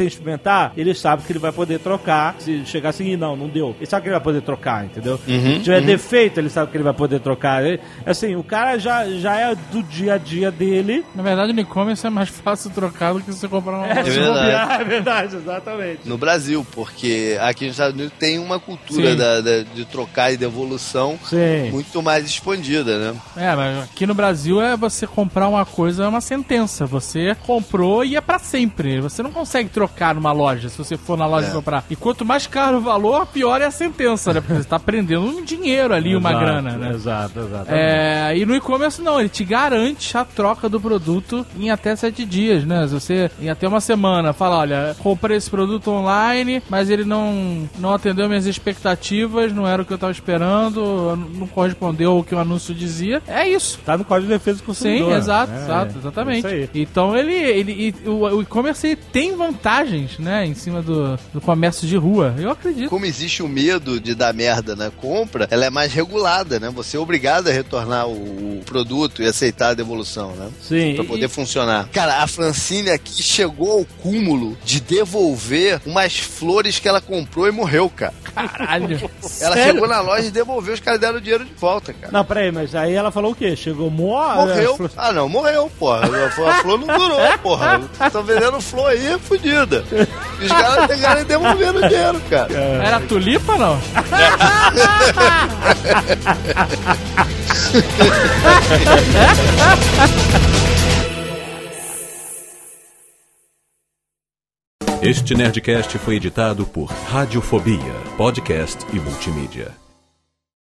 adiantar, ele sabe que ele vai poder trocar. Se chegar assim, não deu. Ele sabe que ele vai poder trocar, entendeu? Se tiver defeito, ele sabe que ele vai poder trocar. Assim, o cara já é do dia a dia dele. Na verdade, no e-commerce é mais fácil trocar do que você comprar uma É verdade, exatamente. No Brasil, porque aqui nos Estados Unidos tem uma cultura de trocar e devolução muito mais expandida, né? Mas aqui no Brasil você comprar uma coisa é uma sentença. Você comprou e é pra sempre. Você não consegue trocar numa loja, se você for na loja comprar. E quanto mais caro o valor, pior é a sentença, né? Porque você tá prendendo um dinheiro ali, uma grana, né? Exato. E no e-commerce não, ele te garante a troca do produto em até 7 dias, né? Se você em até uma semana fala, olha, comprei esse produto online, mas ele não atendeu minhas expectativas, não era o que eu tava esperando, não correspondeu ao que o anúncio dizia. É isso. Tá no Código de Defesa do Consumidor. Sim, exatamente. É isso aí. Então o e-commerce tem vantagens, né, em cima do comércio de rua. Eu acredito. Como existe o medo de dar merda na compra, ela é mais regulada, né? Você é obrigado a retornar o produto e aceitar a devolução, né? Sim. Pra poder funcionar. Cara, a Francine aqui chegou ao cúmulo de devolver umas flores que ela comprou e morreu, cara. Caralho. Ela chegou na loja e devolveu, os caras deram o dinheiro de volta, cara. Não, peraí, mas aí ela falou o quê? Chegou morreu. Ah, não, morreu, porra. A flor não durou, porra. Estão vendendo flor aí, fodida. E os caras pegaram e devolveram o dinheiro, cara. Era tulipa ou não? Este Nerdcast foi editado por Radiofobia, podcast e multimídia.